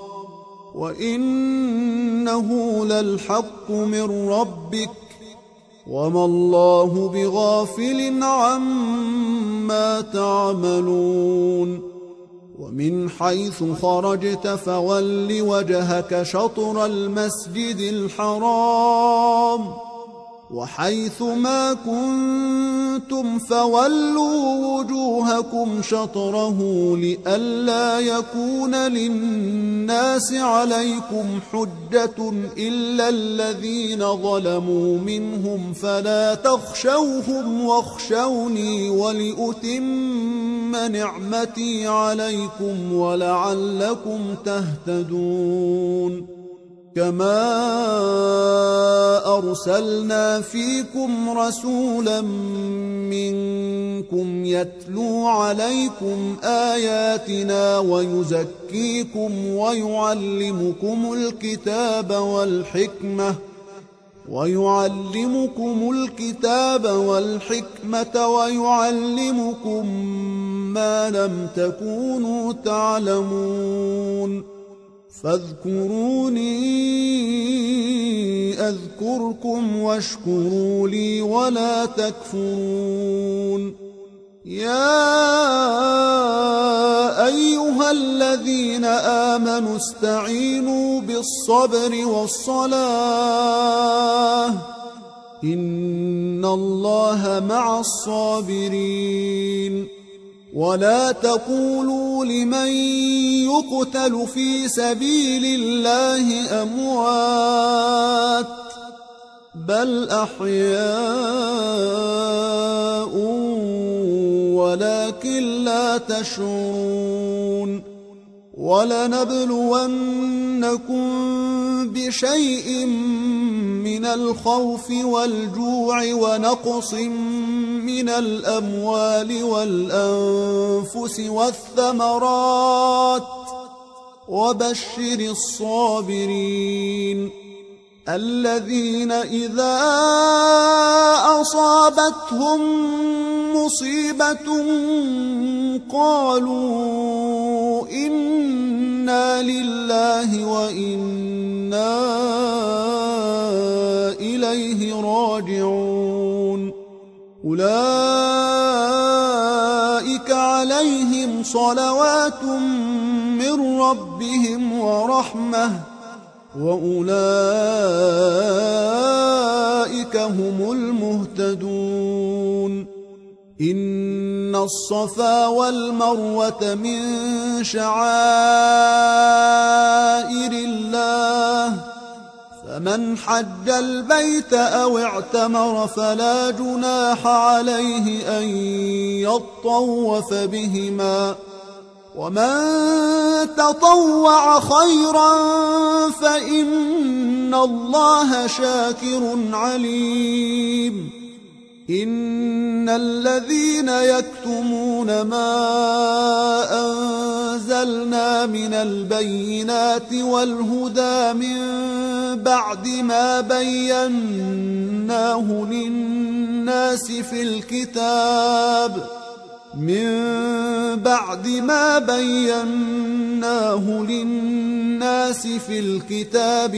وإنه للحق من ربك وما الله بغافل عما تعملون ومن حيث خرجت فول وجهك شطر المسجد الحرام وحيث ما كنتم فولوا وجوهكم شطره لئلا يكون للناس عليكم حجة إلا الذين ظلموا منهم فلا تخشوهم واخشوني ولأتم نعمتي عليكم ولعلكم تهتدون كما أرسلنا فيكم رسولا منكم يتلو عليكم آياتنا ويزكيكم ويعلمكم الكتاب والحكمة ويعلمكم الكتاب والحكمة ويعلمكم ما لم تكونوا تعلمون فاذكروني أذكركم واشكروا لي ولا تكفرون يا أيها الذين آمنوا استعينوا بالصبر والصلاة إن الله مع الصابرين ولا تقولوا لمن يقتل في سبيل الله أموات بل أحياء ولكن لا تشعرون ولنبلونكم بشيء من الخوف والجوع ونقص من الأموال والأنفس والثمرات وبشر الصابرين الذين إذا أصابتهم مصيبة قالوا إنا لله وإنا إليه راجعون أولئك عليهم صلوات من ربهم ورحمة وأولئك هم المهتدون إن الصفا والمروة من شعائر الله فمن حج البيت أو اعتمر فلا جناح عليه أن يطوف بهما ومن تطوع خيرا فإن الله شاكر عليم إن الذين يكتمون ما أنزلنا من البينات والهدى من بعد ما بيناه للناس في الكتاب من بعد ما بيناه للناس في الكتاب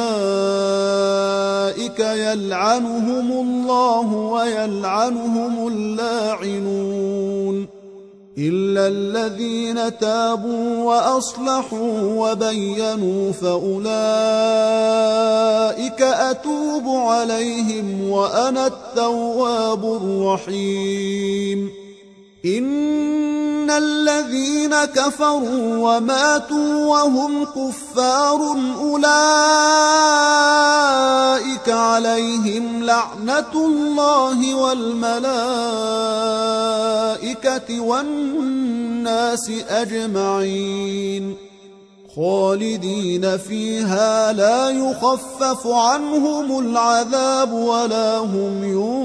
أولئك يلعنهم الله ويلعنهم اللاعنون إلا الذين تابوا وأصلحوا وبينوا فأولئك أتوب عليهم وأنا التواب الرحيم إن الذين كفروا وماتوا وهم كفار أولئك عليهم لعنة الله والملائكة والناس أجمعين خالدين فيها لا يخفف عنهم العذاب ولا هم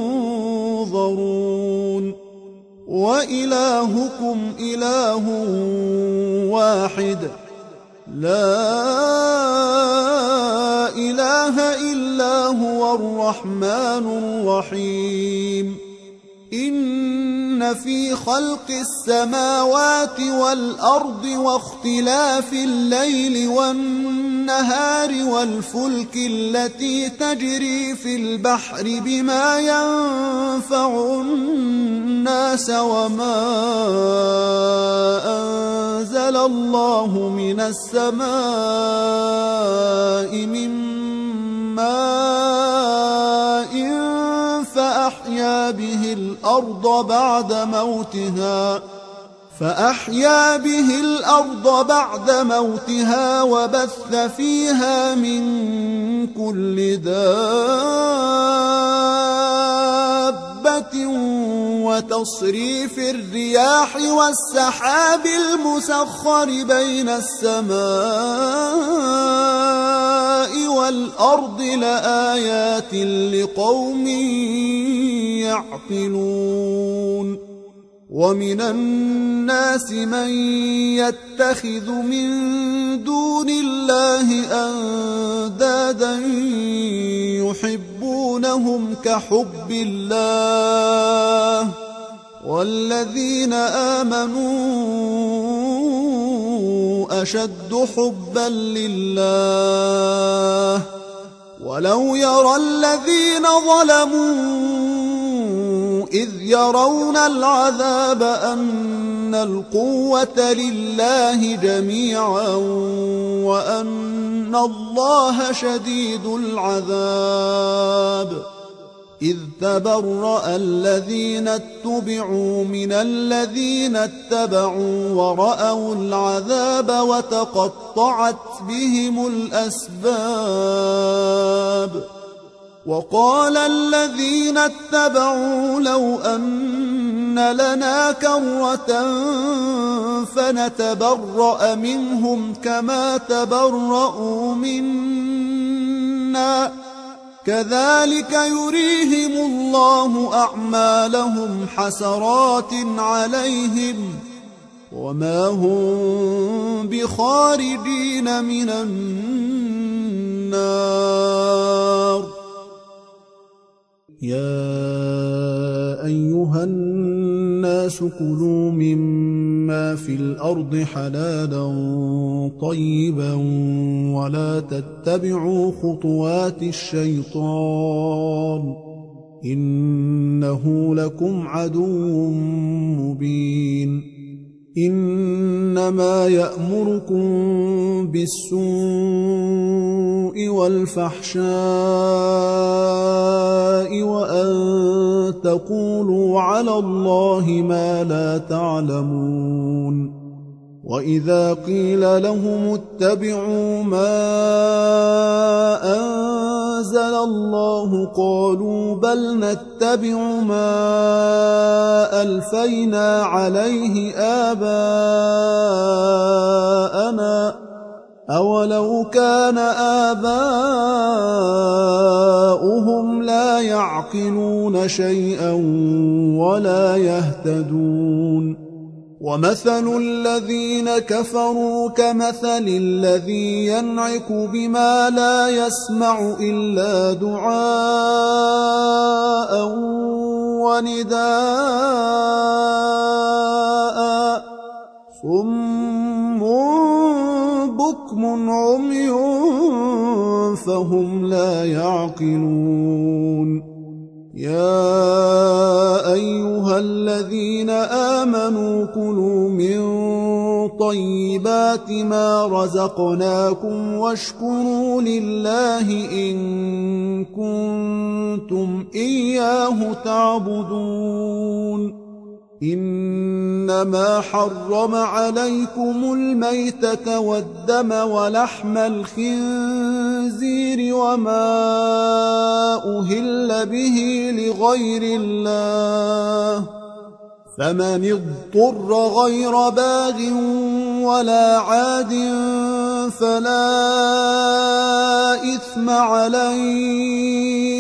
ينظرون وإلهكم إله واحد لا إله إلا هو الرحمن الرحيم إن في خلق السماوات والأرض واختلاف الليل والنهار والفلك التي تجري في البحر بما ينفع الناس وما أنزل الله من السماء من ماء فأحيا به الأرض بعد موتها فأحيا به الأرض بعد موتها وبث فيها من كل دابة وتصريف الرياح والسحاب المسخر بين السماء والأرض لآيات لقوم يعقلون ومن الناس الناس من يتخذ من دون الله أندادا يحبونهم كحب الله والذين آمنوا أشد حبا لله ولو يرى الذين ظلموا إذ يرون العذاب أن القوة لله جميعا وأن الله شديد العذاب إذ تبرأ الذين اتبعوا من الذين اتبعوا ورأوا العذاب وتقطعت بهم الأسباب وقال الذين اتبعوا لو أن لنا كرة فنتبرأ منهم كما تبرأوا منا كذلك يريهم الله أعمالهم حسرات عليهم وما هم بخارجين من النار يا أيها الناس كلوا مما في الأرض حلالا طيبا ولا تتبعوا خطوات الشيطان إنه لكم عدو مبين إنما يأمركم بالسوء والفحشاء وأن تقولوا على الله ما لا تعلمون وإذا قيل لهم اتبعوا ما أنزل الله قالوا بل نتبع ما ألفينا عليه آباءنا أولو كان آباؤهم لا يعقلون شيئا ولا يهتدون ومثل الذين كفروا كمثل الذي ينعق بما لا يسمع إلا دعاء ونداء صم بكم عمي فهم لا يعقلون يا أيها الذين آمنوا كلوا من طيبات ما رزقناكم واشكروا لله إن كنتم إياه تعبدون إنما حرم عليكم الميتة والدم ولحم الخنزير وما أهل به لغير الله فمن اضطر غير باغ ولا عاد فلا إثم عليه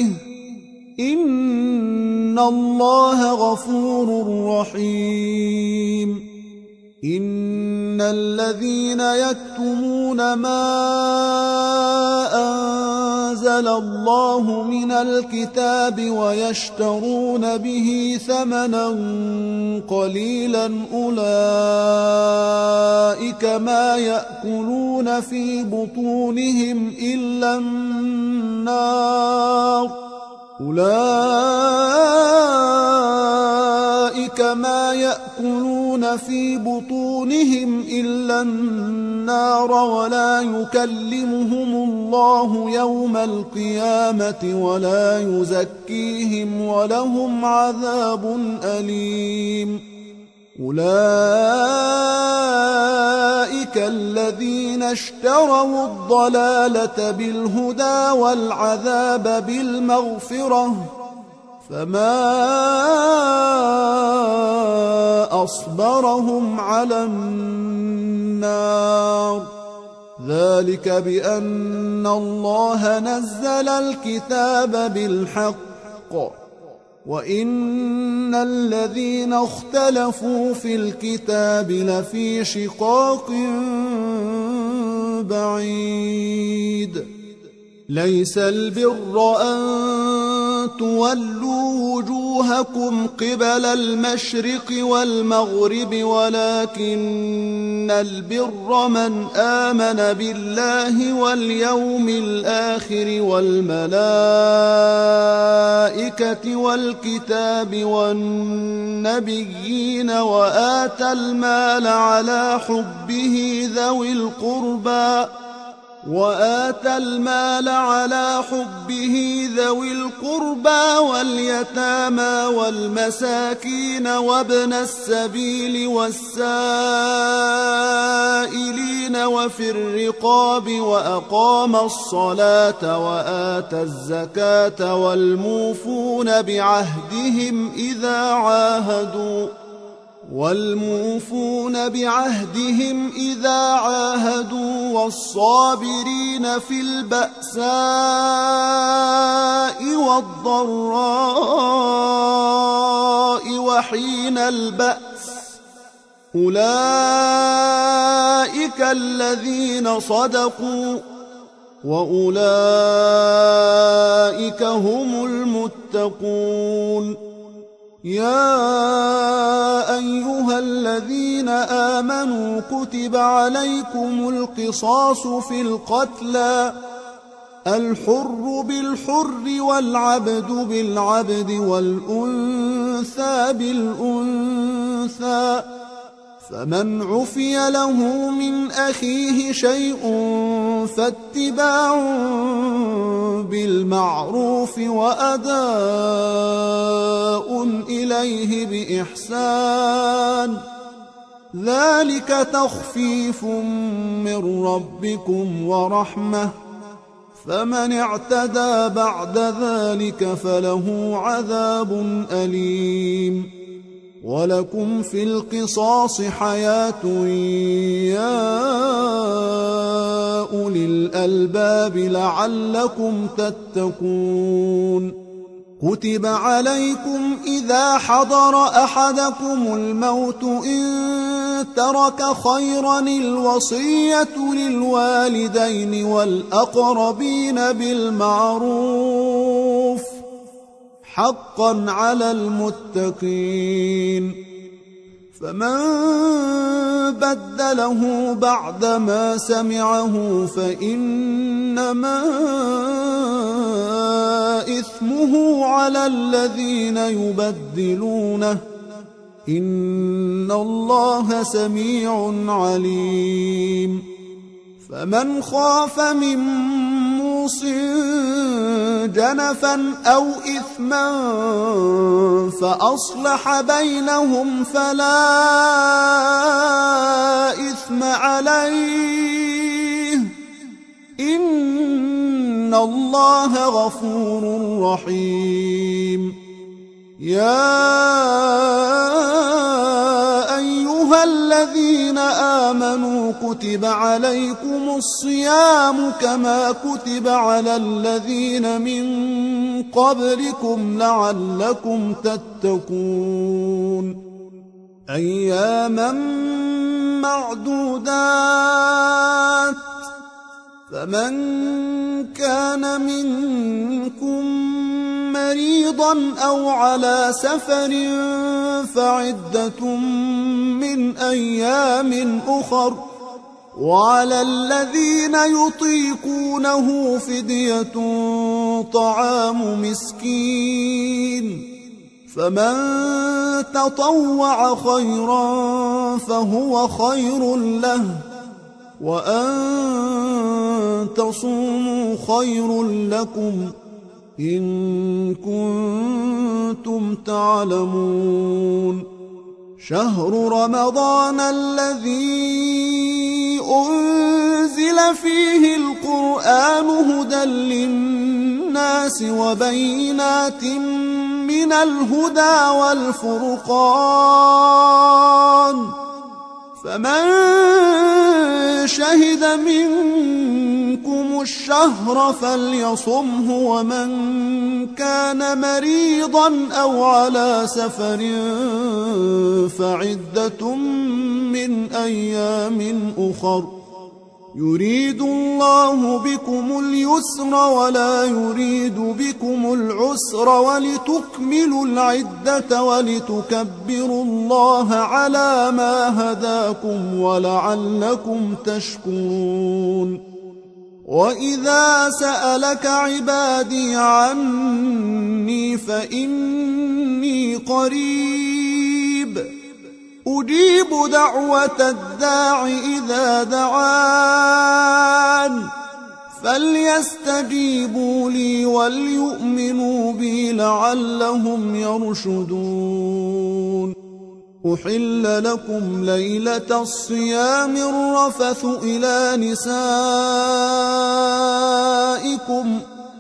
إن الله غفور رحيم إن الذين يكتمون ما أنزل الله من الكتاب ويشترون به ثمنا قليلا أولئك ما يأكلون في بطونهم إلا النار أولئك ما يأكلون في بطونهم إلا النار ولا يكلمهم الله يوم القيامة ولا يزكيهم ولهم عذاب أليم أولئك الذين اشتروا الضلالة بالهدى والعذاب بالمغفرة فما أصبرهم على النار ذلك بأن الله نزل الكتاب بالحق وإن الذين اختلفوا في الكتاب لفي شقاق بعيد ليس البر أن تولوا وجوهكم قبل المشرق والمغرب ولكن البر من آمن بالله واليوم الآخر والملائكة والكتاب والنبيين وآتى المال على حبه ذوي القربى وآتى المال على حبه ذوي القربى واليتامى والمساكين وابن السبيل والسائلين وفي الرقاب وأقام الصلاة وآتى الزكاة والموفون بعهدهم إذا عاهدوا والموفون بعهدهم إذا عاهدوا والصابرين في البأساء والضراء وحين البأس أولئك الذين صدقوا وأولئك هم المتقون يا أيها الذين آمنوا كتب عليكم القصاص في القتلى الحر بالحر والعبد بالعبد والأنثى بالأنثى فمن عفي له من أخيه شيء فاتباع بالمعروف وأداء إليه بإحسان ذلك تخفيف من ربكم ورحمة فمن اعتدى بعد ذلك فله عذاب أليم ولكم في القصاص حياة يا أولي الألباب لعلكم تتقون كتب عليكم إذا حضر أحدكم الموت إن ترك خيرا الوصية للوالدين والأقربين بالمعروف حقا على المتقين فمن بدله بعدما سمعه فإنما إثمه على الذين يبدلونه إن الله سميع عليم فمن خاف من موص جنفا أو إثما فأصلح بينهم فلا إثم عليه إن الله غفور رحيم يا أيها الذين آمنوا كتب عليكم الصيام كما كتب على الذين من قبلكم لعلكم تتقون أياما معدودات فمن كان منكم مريضا أو على سفر فعدة من أيام أخر وعلى الذين يطيقونه فدية طعام مسكين فمن تطوع خيرا فهو خير له وأن تصوموا خير لكم إن كنتم تعلمون شهر رمضان الذي أنزل فيه القرآن هدى للناس وبينات من الهدى والفرقان فمن شهد منكم الشهر فليصمه ومن كان مريضا أو على سفر فعدة من أيام أخر يريد الله بكم اليسر ولا يريد بكم العسر ولتكملوا العدة ولتكبروا الله على ما هداكم ولعلكم تشكرون وإذا سألك عبادي عني فإني قريب أجيب دعوة الداع إذا دعان فليستجيبوا لي وليؤمنوا بي لعلهم يرشدون أحل لكم ليلة الصيام الرفث إلى نسائكم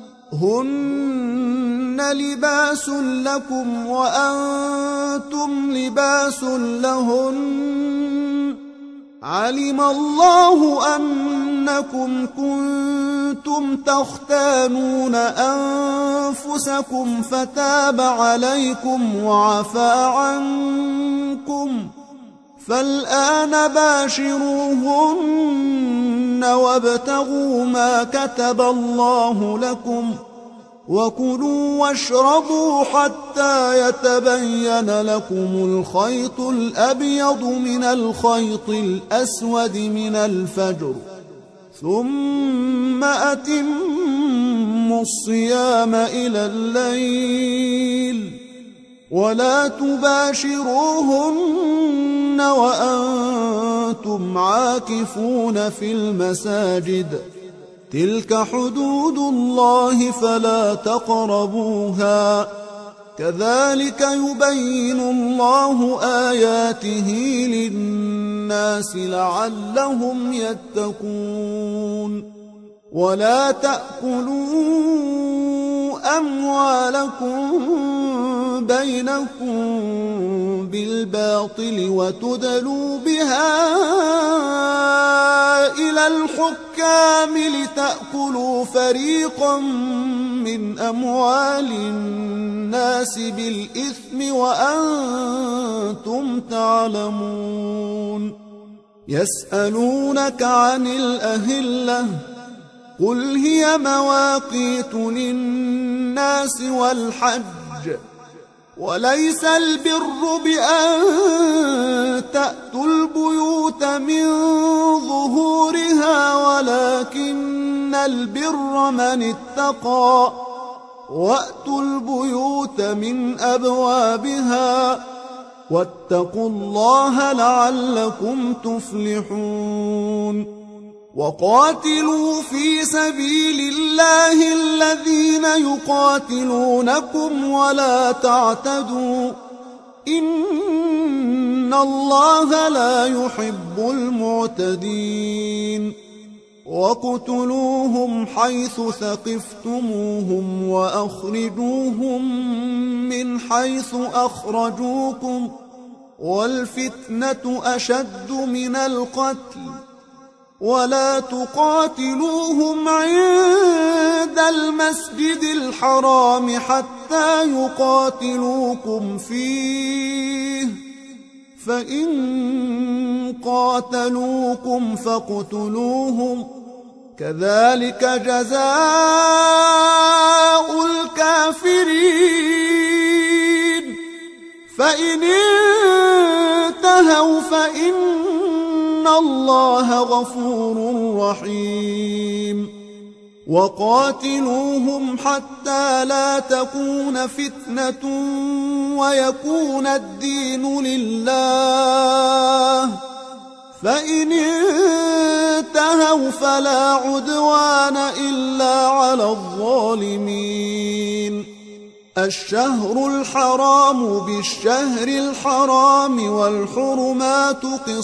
هن لباس لكم وأنتم لباس لهن علم الله أنكم كنتم تختانون أنفسكم فتاب عليكم وعفى عنكم فالآن باشروهن وابتغوا ما كتب الله لكم وكلوا واشربوا حتى يتبين لكم الخيط الأبيض من الخيط الأسود من الفجر ثم أتموا الصيام إلى الليل ولا تباشروهن وأنتم عاكفون في المساجد تلك حدود الله فلا تقربوها كذلك يبين الله آياته للناس لعلهم يتقون ولا تأكلوا أموالكم بينكم بالباطل وتدلوا بها إلى الحكام لتأكلوا فريقا من أموال الناس بالإثم وأنتم تعلمون يسألونك عن الأهلة قل هي مواقيت للناس والحج وليس البر بأن تأتوا البيوت من ظهورها ولكن البر من اتقى وأتوا البيوت من أبوابها واتقوا الله لعلكم تفلحون وقاتلوا في سبيل الله الذين يقاتلونكم ولا تعتدوا إن الله لا يحب المعتدين وقتلوهم حيث ثقفتموهم وأخرجوهم من حيث أخرجوكم والفتنة أشد من القتل ولا تقاتلوهم عند المسجد الحرام حتى يقاتلوكم فيه فإن قاتلوكم فاقتلوهم كذلك جزاء الكافرين فإن انتهوا فإن إن الله غفور رحيم وقاتلوهم حتى لا تكون فتنة ويكون الدين لله فإن انتهوا فلا عدوان إلا على الظالمين الشهر الحرام بالشهر الحرام والحرمات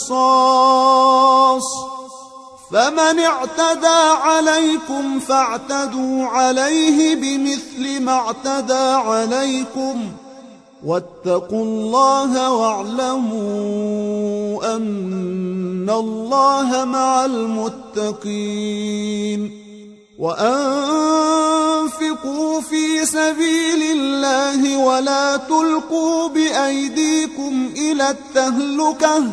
قصاص فمن اعتدى عليكم فاعتدوا عليه بمثل ما اعتدى عليكم واتقوا الله واعلموا أن الله مع المتقين وأنفقوا في سبيل الله ولا تلقوا بأيديكم إلى التهلكة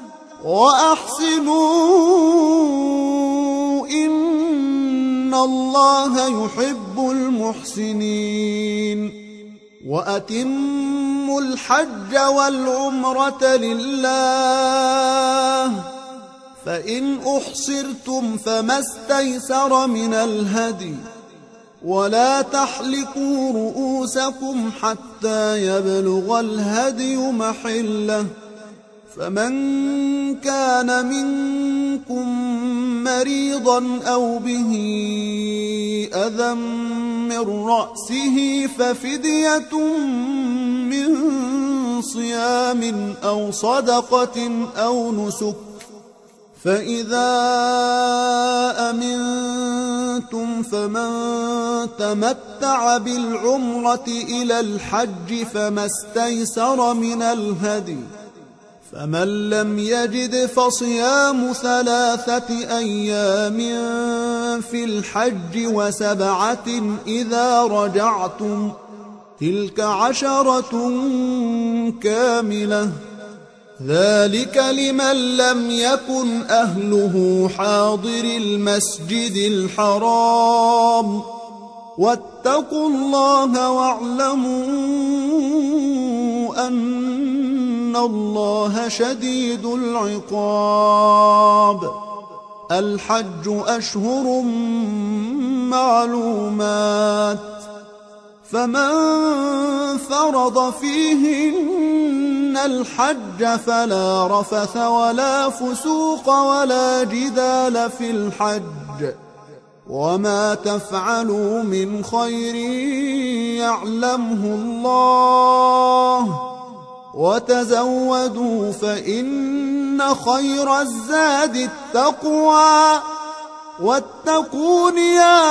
وأحسنوا إن الله يحب المحسنين وأتموا الحج والعمرة لله فإن أحصرتم فما استيسر من الهدي ولا تحلقوا رؤوسكم حتى يبلغ الهدي محله فمن كان منكم مريضا أو به أذى من رأسه ففدية من صيام أو صدقة أو نسك فإذا أمنتم فمن تمتع بالعمرة إلى الحج فما استيسر من الهدي فمن لم يجد فصيام ثلاثة أيام في الحج وسبعة إذا رجعتم تلك عشرة كاملة ذلك لمن لم يكن أهله حاضر المسجد الحرام واتقوا الله واعلموا أن الله شديد العقاب الحج أشهر معلومات فمن فرض فيهن الحج فلا رفث ولا فسوق ولا جدال في الحج وما تفعلوا من خير يعلمه الله وتزودوا فإن خير الزاد التقوى واتقون يا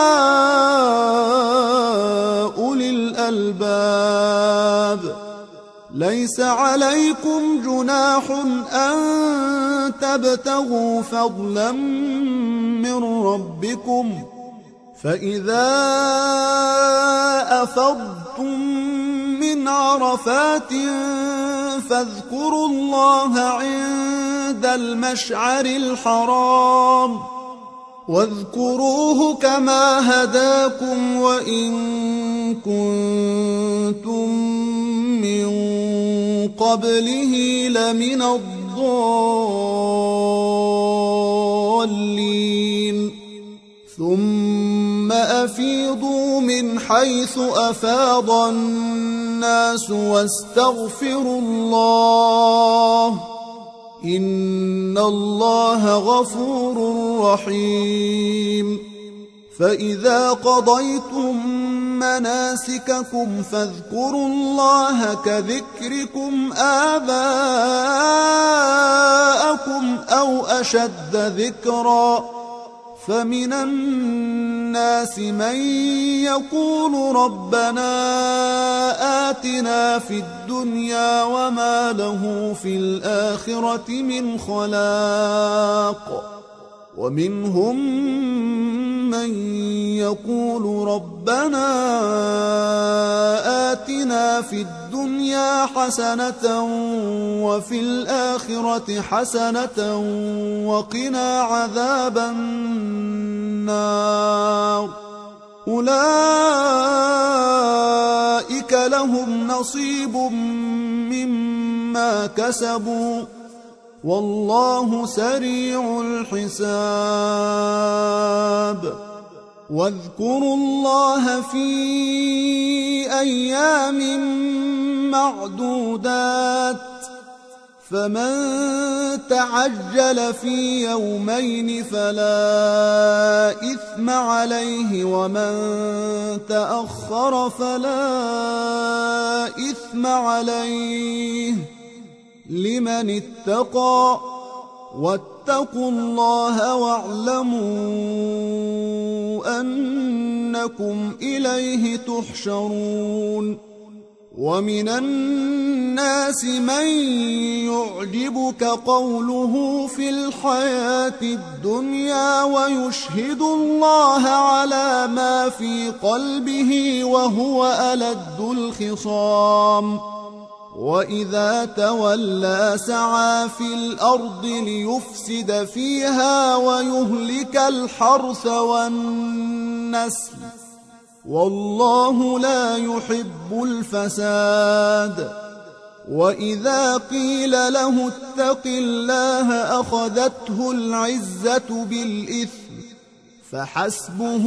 أولي الألباب ليس عليكم جناح أن تبتغوا فضلا من ربكم فإذا أفضتم من عرفات فاذكروا الله عند المشعر الحرام واذكروه كما هداكم وإن كنتم من قبله لمن الضالين ثم أفيضوا من حيث أفاض الناس واستغفروا الله إن الله غفور رحيم فإذا قضيتم مناسككم فاذكروا الله كذكركم آباءكم أو أشد ذكرا فمن الناس من يقول ربنا آتنا في الدنيا وما له في الآخرة من خلاق ومنهم من يقول ربنا آتنا في الدنيا حسنة وفي الآخرة حسنة وقنا عذاب النار أولئك لهم نصيب مما كسبوا والله سريع الحساب واذكروا الله في أيام معدودات فمن تعجل في يومين فلا إثم عليه ومن تأخر فلا إثم عليه لمن اتقى واتقوا الله واعلموا أنكم إليه تحشرون ومن الناس من يعجبك قوله في الحياة الدنيا ويشهد الله على ما في قلبه وهو ألد الخصام وإذا تولى سعى في الأرض ليفسد فيها ويهلك الحرث والنسل والله لا يحب الفساد. وإذا قيل له اتق الله أخذته العزة بالإثم فحسبه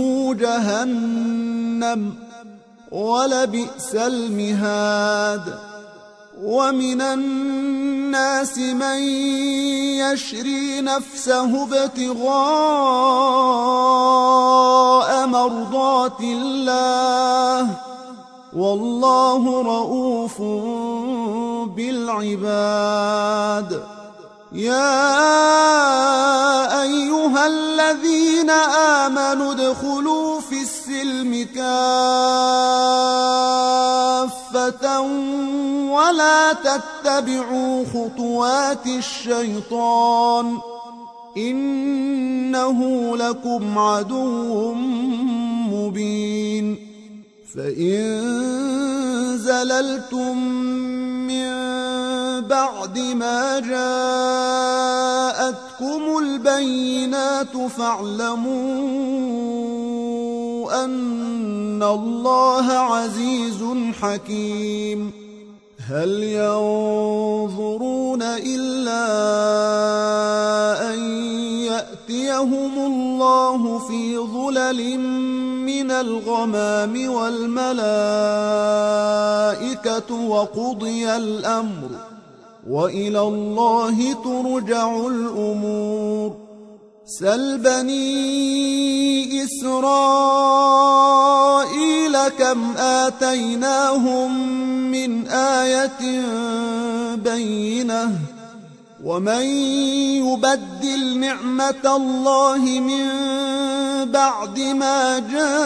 جهنم ولبئس المهاد. ومن الناس من يشري نفسه ابتغاء مرضات الله والله رؤوف بالعباد. يا أيها الذين آمنوا ادخلوا في السلم كافة ولا تتبعوا خطوات الشيطان إنه لكم عدو مبين. فإن زللتم من بعد ما جاءتكم البينات فاعلموا أن الله عزيز حكيم. هل ينظرون إلا أن يأتيهم الله في ظلل من الغمام والملائكة وقضي الأمر وإلى الله ترجع الأمور. سل بني إسرائيل كم آتيناهم من آية بينة ومن يبدل نعمة الله من بعد ما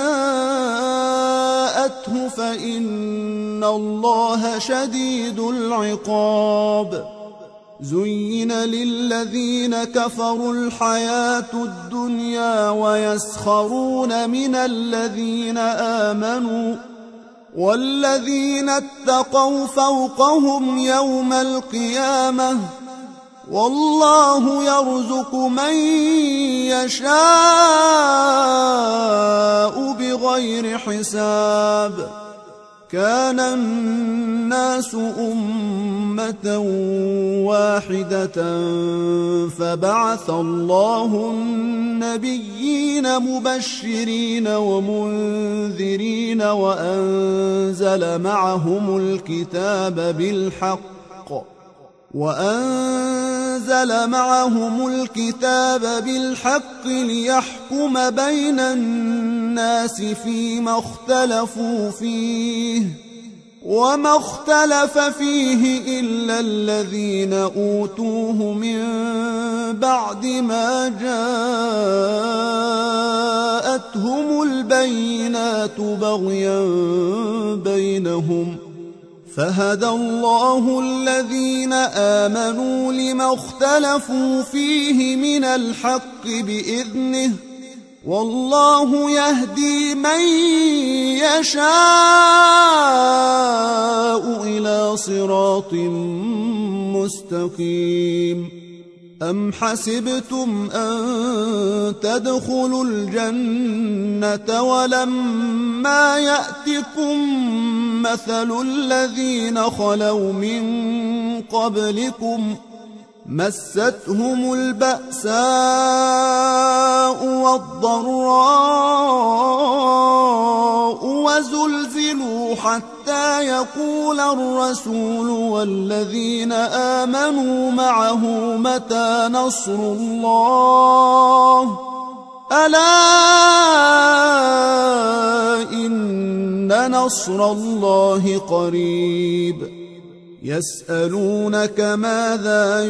جاءته فإن الله شديد العقاب. زين للذين كفروا الحياة الدنيا ويسخرون من الذين آمنوا والذين اتقوا فوقهم يوم القيامة والله يرزق من يشاء بغير حساب. كان الناس أمة واحدة فبعث الله النبيين مبشرين ومنذرين وأنزل معهم الكتاب بالحق وأنزل معهم الكتاب بالحق ليحكم بين الناس فيما اختلفوا فيه وما اختلف فيه إلا الذين أوتوه من بعد ما جاءتهم البينات بغيا بينهم فهدى الله الذين آمنوا لما اختلفوا فيه من الحق بإذنه والله يهدي من يشاء إلى صراط مستقيم. أم حسبتم أن تدخلوا الجنة ولما يأتكم مثل الذين خلوا من قبلكم مستهم البأساء والضراء وزلزلوا حتى يقول الرسول والذين آمنوا معه متى نصر الله ألا إن نصر الله قريب. يسألونك ماذا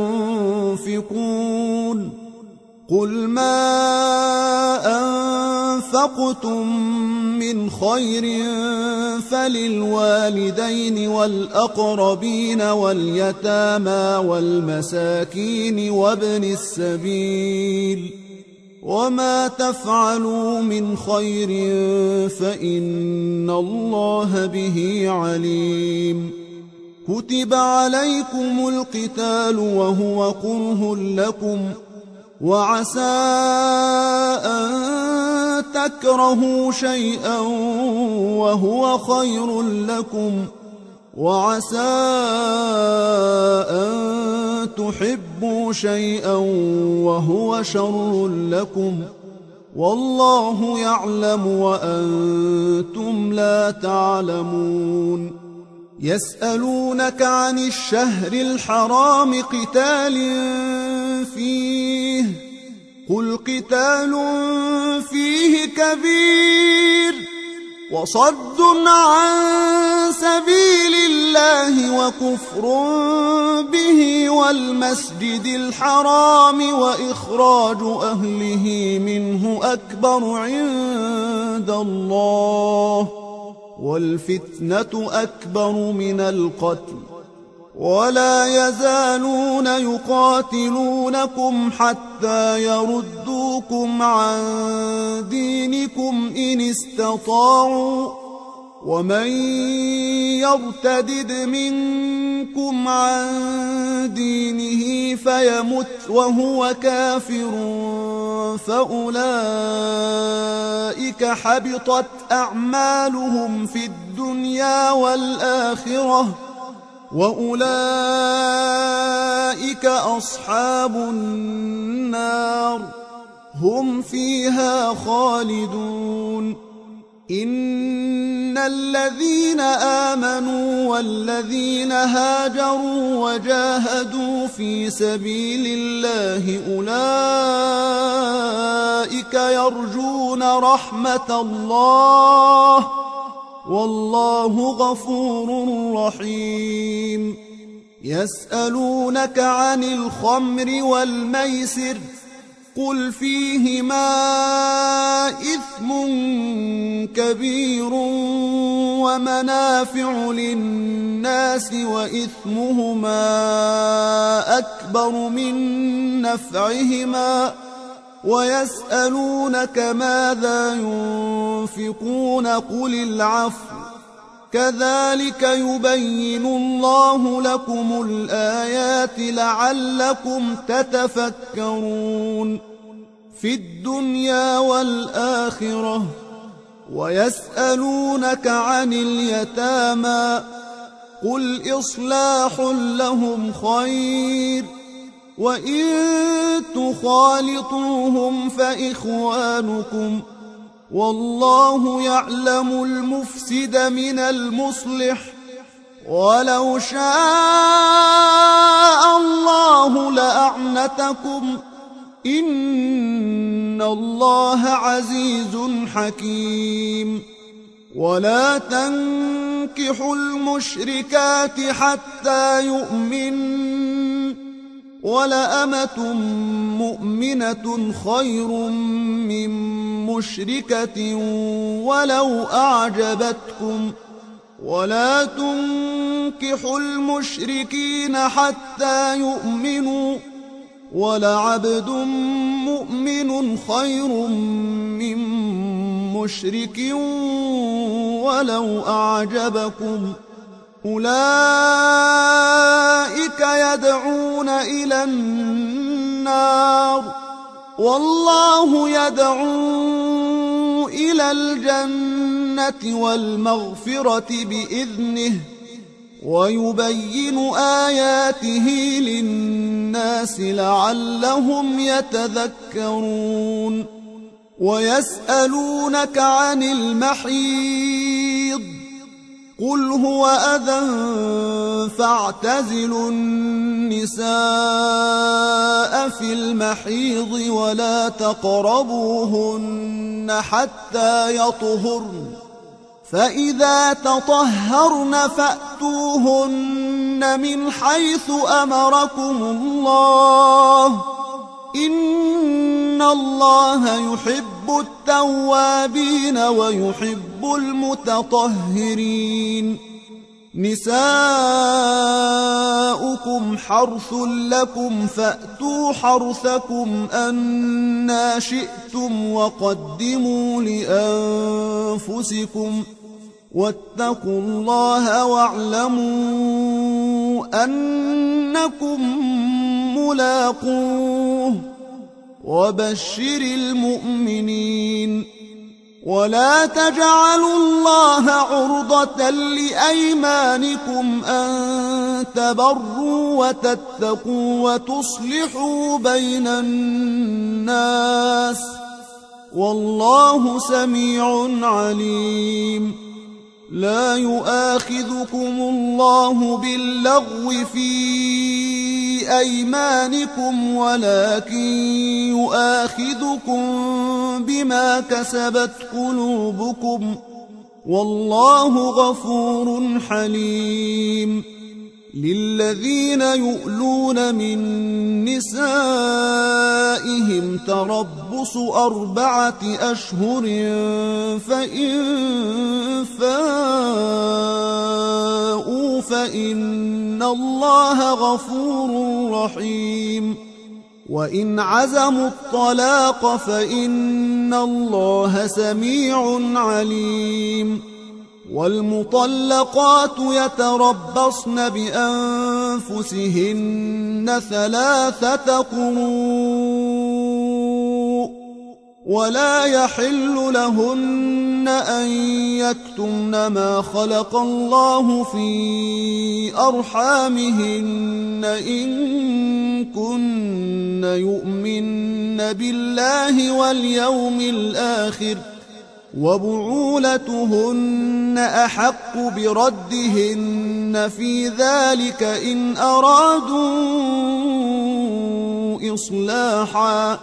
ينفقون قل ما أنفقتم من خير فللوالدين والأقربين واليتامى والمساكين وابن السبيل وما تفعلوا من خير فإن الله به عليم كتب عليكم القتال وهو كره لكم وعسى أن تكرهوا شيئا وهو خير لكم وعسى أن تحبوا شيئا وهو شر لكم والله يعلم وأنتم لا تعلمون يسألونك عن الشهر الحرام قتال فيه قل قتال فيه كبير وصد عن سبيل الله وكفر به والمسجد الحرام وإخراج أهله منه أكبر عند الله والفتنة أكبر من القتل ولا يزالون يقاتلونكم حتى يردوكم عن دينكم إن استطاعوا ومن يرتدد منكم عن دينه فيمت وهو كافر فأولئك حبطت أعمالهم في الدنيا والآخرة وأولئك أصحاب النار هم فيها خالدون إن الذين آمنوا والذين هاجروا وجاهدوا في سبيل الله أولئك يرجون رحمة الله والله غفور رحيم يسألونك عن الخمر والميسر قل فيهما إثم كبير ومنافع للناس وإثمهما أكبر من نفعهما ويسألونك ماذا ينفقون قل العفو كذلك يبين الله لكم الآيات لعلكم تتفكرون في الدنيا والآخرة ويسألونك عن اليتامى قل إصلاح لهم خير وإن تخالطوهم فإخوانكم والله يعلم المفسد من المصلح ولو شاء الله لأعنتكم إن الله عزيز حكيم ولا تنكحوا المشركات حتى يؤمنوا ولأمة مؤمنة خير من مشركة ولو أعجبتكم ولا تنكحوا المشركين حتى يؤمنوا ولعبد مؤمن خير من مشرك ولو أعجبكم أولئك يدعون إلى النار والله يدعو إلى الجنة والمغفرة بإذنه ويبين آياته للناس لعلهم يتذكرون ويسألونك عن المحيض قل هو أذى فاعتزلوا النساء في المحيض ولا تقربوهن حتى يطهرن فإذا تطهرن فأتوهن من حيث أمركم الله إن إن الله يحب التوابين ويحب المتطهرين. نساؤكم حرث لكم فأتوا حرثكم أنى شئتم وقدموا لأنفسكم واتقوا الله واعلموا أنكم ملاقوه وبشر المؤمنين. ولا تجعلوا الله عرضة لأيمانكم أن تبروا وتتقوا وتصلحوا بين الناس والله سميع عليم. لا يؤاخذكم الله باللغو في أيمانكم ولكن يؤاخذكم بما كسبت قلوبكم والله غفور حليم. للذين يؤلون من نسائهم تربص أربعة أشهر فإن فاءوا فإن الله غفور رحيم. وإن عزموا الطلاق فإن الله سميع عليم. والمطلقات يتربصن بأنفسهن ثلاثة قروء ولا يحل لهن أن يكتمن ما خلق الله في أرحامهن إن كن يؤمن بالله واليوم الآخر وبعولتهن أحق بردهن في ذلك إن أرادوا إصلاحا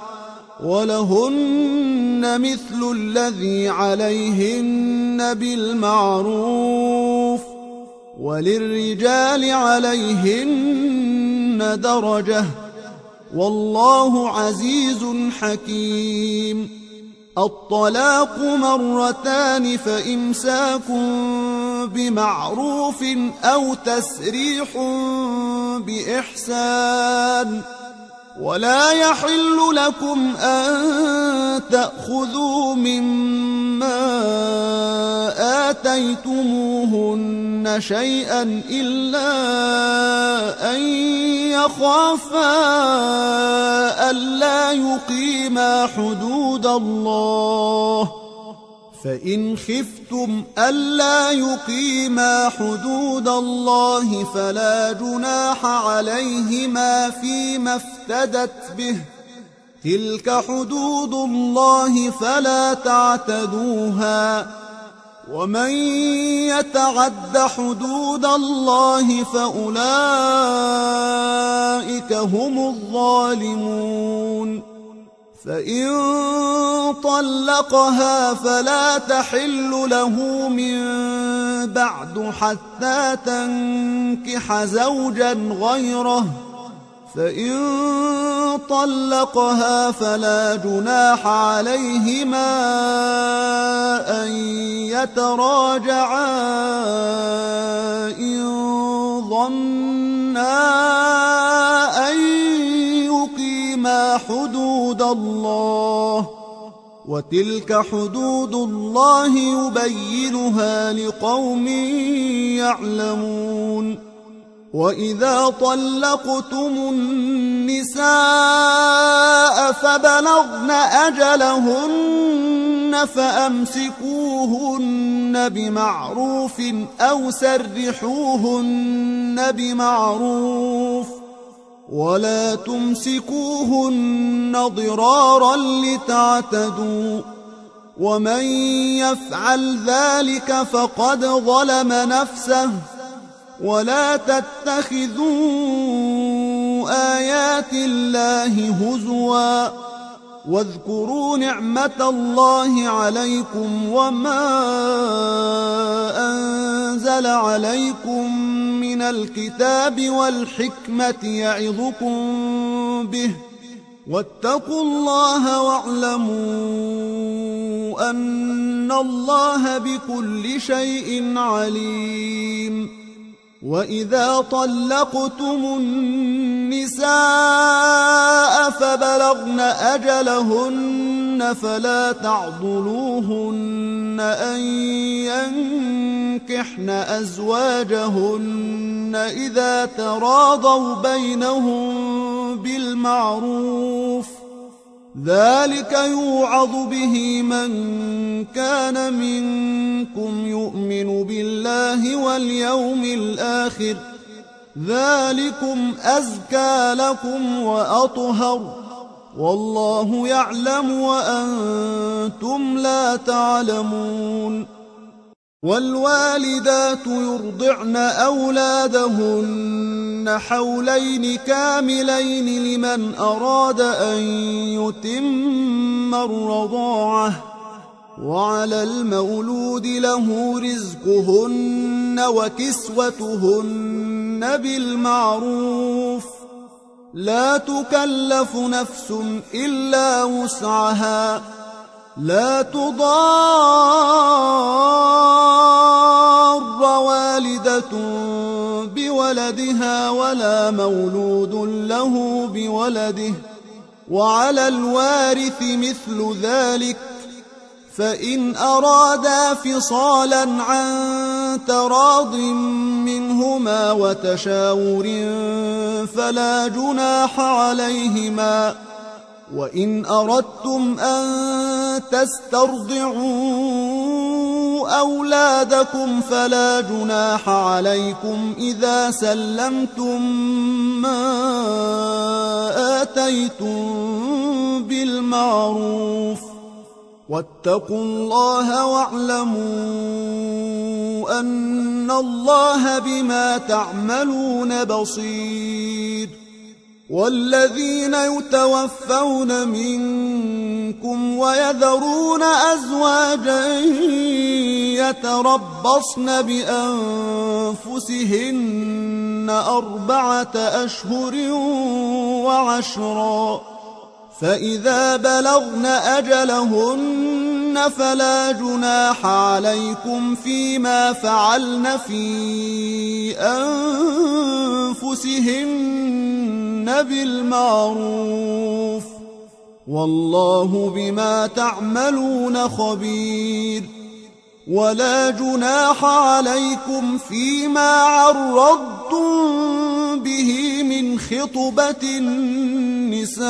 ولهن مثل الذي عليهن بالمعروف وللرجال عليهن درجة والله عزيز حكيم. الطلاق مرتان فإمساك بمعروف أو تسريح بإحسان. ولا يحل لكم أن تأخذوا مما آتيتموهن شيئا إلا أن يخافا ألا يقيما حدود الله فإن خفتم ألا يقيما حدود الله فلا جناح عليهما فيما افتدت به تلك حدود الله فلا تعتدوها ومن يتعد حدود الله فأولئك هم الظالمون. فإن طلقها فلا تحل له من بعد حتى تنكح زوجا غيره فإن طلقها فلا جناح عليهما أن يتراجعا إن ظنا أن يقيما حدود الله وتلك حدود الله يبينها لقوم يعلمون. وإذا طلقتم النساء فبلغن أجلهن فأمسكوهن بمعروف أو سرحوهن بمعروف ولا تمسكوهن ضرارا لتعتدوا ومن يفعل ذلك فقد ظلم نفسه. ولا تتخذوا آيات الله هزوا واذكروا نعمة الله عليكم وما أنزل عليكم من الكتاب والحكمة يعظكم به واتقوا الله واعلموا أن الله بكل شيء عليم. وإذا طلقتم النساء فبلغن أجلهن فلا تعضلوهن أن ينكحن أزواجهن إذا تراضوا بينهم بالمعروف، ذلك يوعظ به من كان منكم يؤمن بالله واليوم الآخر، ذلكم أزكى لكم وأطهر، والله يعلم وأنتم لا تعلمون. والوالدات يرضعن أولادهن حولين كاملين لمن أراد أن يتم الرضاعة، وعلى المولود له رزقهن وكسوتهن بالمعروف، لا تكلف نفس إلا وسعها، لا تضار والدة بولدها ولا مولود له بولده، وعلى الوارث مثل ذلك، فإن أرادا فصالا عن تراض منهما وتشاور فلا جناح عليهما. وإن أردتم أن تسترضعوا أولادكم فلا جناح عليكم إذا سلمتم ما آتيتم بالمعروف، واتقوا الله واعلموا أن الله بما تعملون بصير. والذين يتوفون منكم ويذرون أزواجا يتربصن بأنفسهن أربعة أشهر وعشرا، فإذا بلغن أجلهن فلا جناح عليكم فيما فعلن في أنفسهن بالمعروف، والله بما تعملون خبير. ولا جناح عليكم فيما عرضتم به من خطبة النساء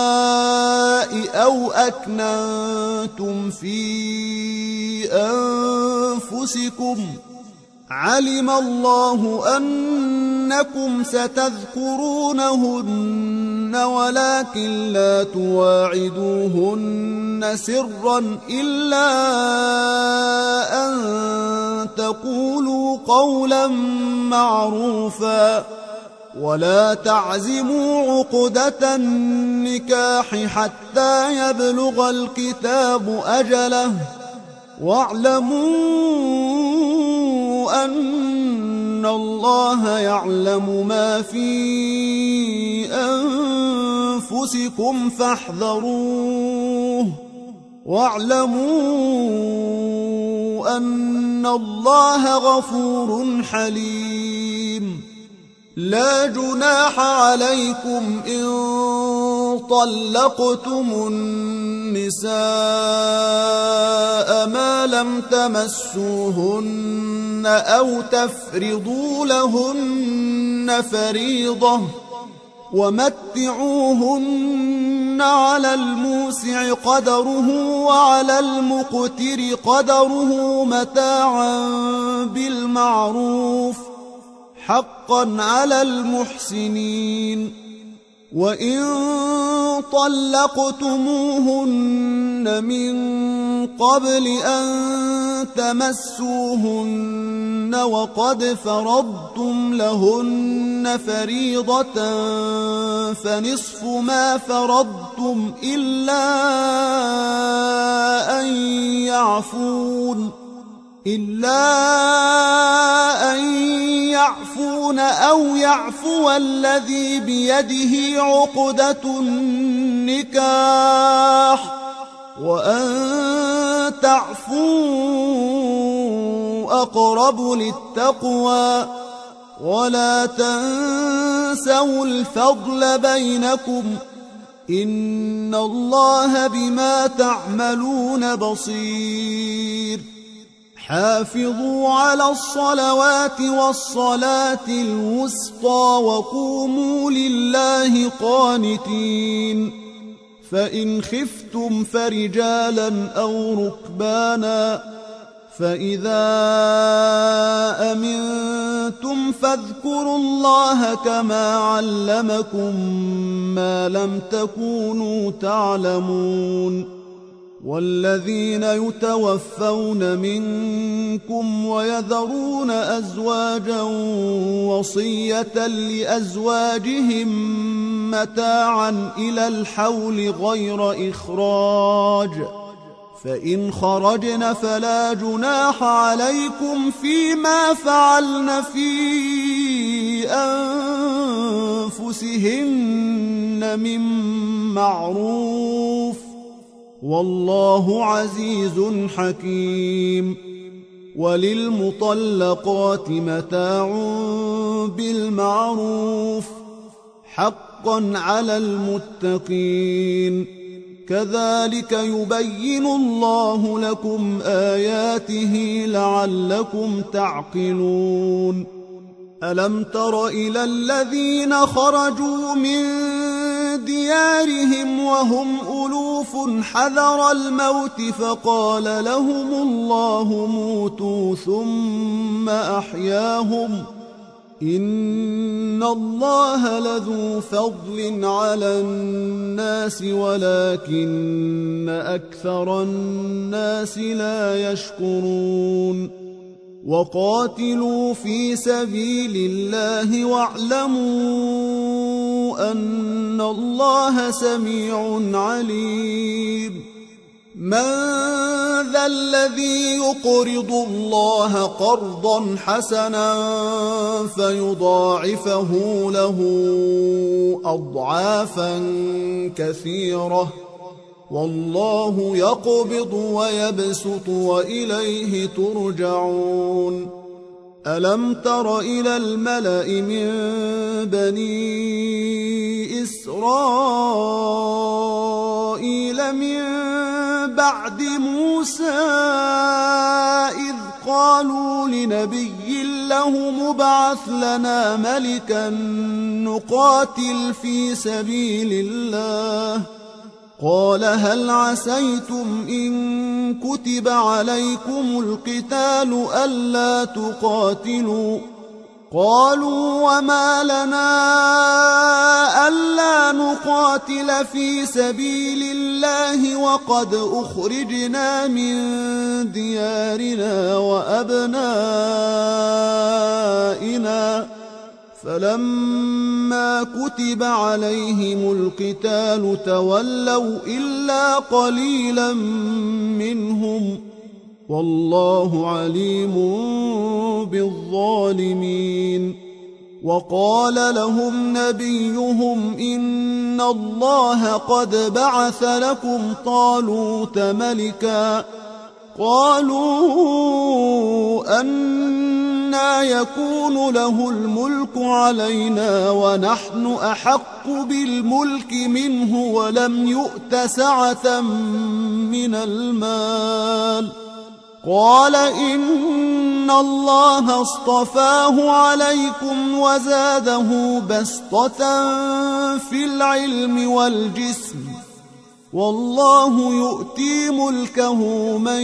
أو أكننتم في أنفسكم، علم الله أنكم ستذكرونهن ولكن لا تواعدوهن سرا إلا أن تقولوا قولا معروفا، ولا تعزموا عقدة النكاح حتى يبلغ الكتاب أجله، واعلموا أن الله يعلم ما في أنفسكم فاحذروه، واعلموا أن الله غفور حليم. لا جناح عليكم إن طلقتم النساء ما لم تمسوهن أو تفرضوا لهن فريضة، ومتعوهن على الموسع قدره وعلى المقتر قدره متاعا بالمعروف، حقا على المحسنين. وإن طلقتموهن من قبل أن تمسوهن وقد فرضتم لهن فريضة فنصف ما فرضتم إلا أن يعفون إلا أن يعفون أو يعفو الذي بيده عقدة النكاح وأن تعفوا أقرب للتقوى ولا تنسوا الفضل بينكم إن الله بما تعملون بصير حافظوا على الصلوات والصلاة الوسطى وقوموا لله قانتين فإن خفتم فرجالا أو ركبانا فإذا أمنتم فاذكروا الله كما علمكم ما لم تكونوا تعلمون والذين يتوفون منكم ويذرون أزواجا وصية لأزواجهم متاعا إلى الحول غير إخراج فإن خرجن فلا جناح عليكم فيما فعلن في أنفسهن من معروف والله عزيز حكيم وللمطلقات متاع بالمعروف حقا على المتقين كذلك يبين الله لكم آياته لعلكم تعقلون ألم تر إلى الذين خرجوا من ديارهم وهم ألوف حذر الموت فقال لهم الله موتوا ثم أحياهم إن الله لذو فضل على الناس ولكن أكثر الناس لا يشكرون وقاتلوا في سبيل الله واعلموا أن الله سميع عليم من ذا الذي يقرض الله قرضا حسنا فيضاعفه له أضعافا كثيرة والله يقبض ويبسط وإليه ترجعون ألم تر إلى الملأ من بني إسرائيل من بعد موسى إذ قالوا لنبي له مبعث لنا ملكا نقاتل في سبيل الله قال هل عسيتم إن كتب عليكم القتال ألا تقاتلوا قالوا وما لنا ألا نقاتل في سبيل الله وقد أخرجنا من ديارنا وأبنائنا فلما كتب عليهم القتال تولوا إلا قليلا منهم والله عليم بالظالمين وقال لهم نبيهم إن الله قد بعث لكم طالوت ملكا قالوا أنى يكون له الملك علينا ونحن أحق بالملك منه ولم يؤت سعة من المال قال إن الله اصطفاه عليكم وزاده بسطة في العلم والجسم والله يؤتي ملكه من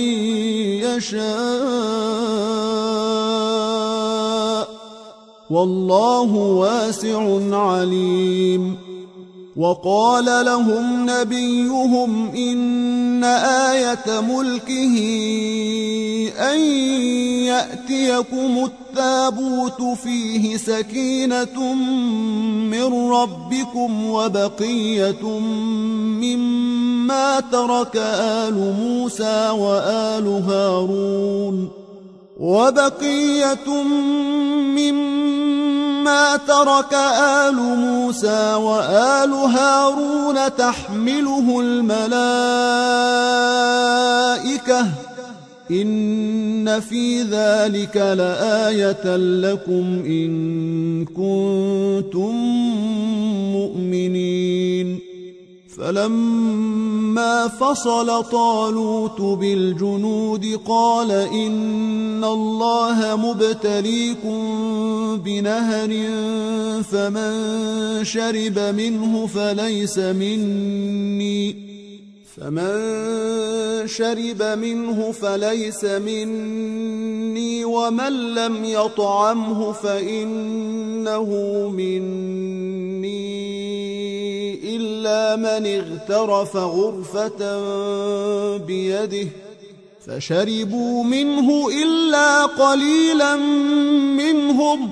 يشاء والله واسع عليم وقال لهم نبيهم إن آية ملكه أن يأتيكم التابوت فيه سكينة من ربكم وبقية مما ترك آل موسى وآل هارون وبقية مما مما ترك آل موسى وآل هارون تحمله الملائكة إن في ذلك لآية لكم إن كنتم مؤمنين فلما فصل طالوت بالجنود قال إن الله مبتليكم بنهر فمن شرب منه فليس مني فمن شرب منه فليس مني ومن لم يطعمه فإنه مني إلا من اغترف غرفة بيده فشربوا منه إلا قليلا منهم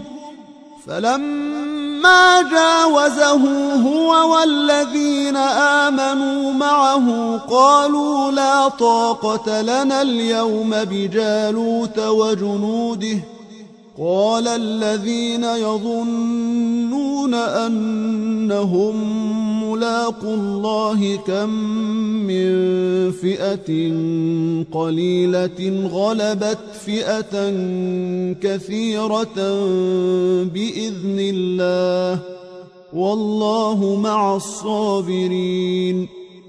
فلما جاوزه هو والذين آمنوا معه قالوا لا طاقة لنا اليوم بجالوت وجنوده قال الذين يظنون أنهم ملاقو الله كم من فئة قليلة غلبت فئة كثيرة بإذن الله والله مع الصابرين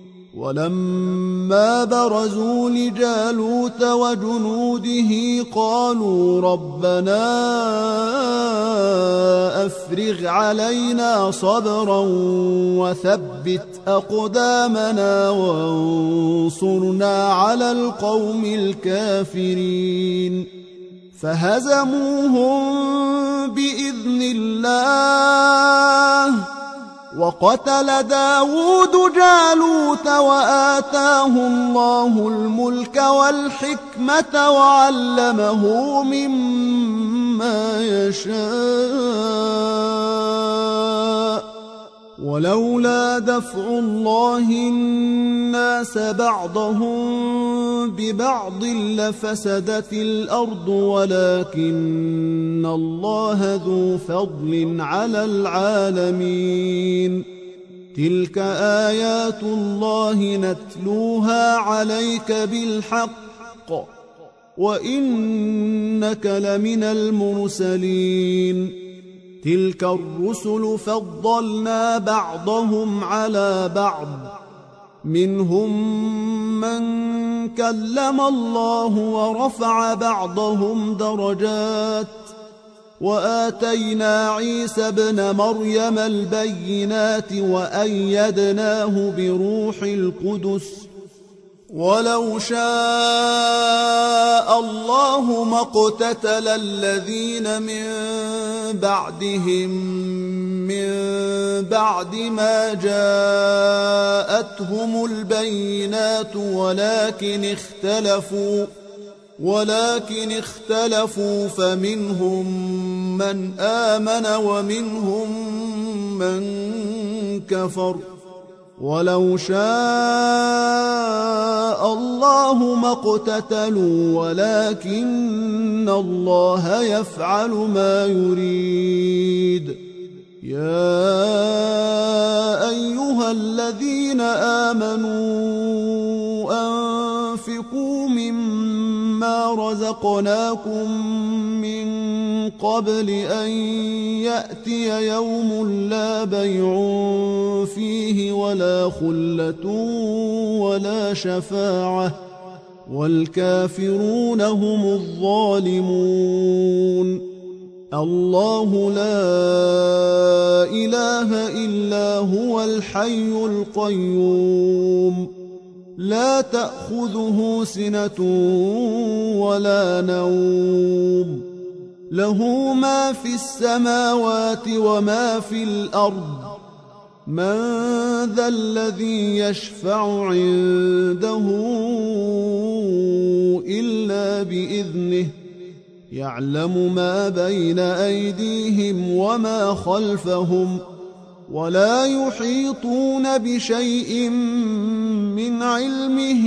ولما برزوا لجالوت وجنوده قالوا ربنا أفرغ علينا صبرا وثبت أقدامنا وانصرنا على القوم الكافرين فهزموهم بإذن الله وقتل داود جالوت وآتاه الله الملك والحكمة وعلمه مما يشاء ولولا دفع الله الناس بعضهم ببعض لفسدت الأرض ولكن الله ذو فضل على العالمين تلك آيات الله نتلوها عليك بالحق وإنك لمن المرسلين تلك الرسل فضلنا بعضهم على بعض منهم من كلم الله ورفع بعضهم درجات وآتينا عيسى ابن مريم البينات وأيدناه بروح القدس ولو شاء الله ما اقتتل الذين من بعدهم من بعد ما جاءتهم البينات ولكن اختلفوا ولكن اختلفوا فمنهم من آمن ومنهم من كفر ولو شاء الله ما اقتتلوا ولكن الله يفعل ما يريد يا أيها الذين آمنوا أنفقوا مما رزقناكم من قبل أن يأتي يوم لا بيع فيه ولا خلة ولا شفاعة والكافرون هم الظالمون الله لا إله إلا هو الحي القيوم لا تأخذه سنة ولا نوم له ما في السماوات وما في الأرض من ذا الذي يشفع عنده إلا بإذنه يعلم ما بين أيديهم وما خلفهم ولا يحيطون بشيء من علمه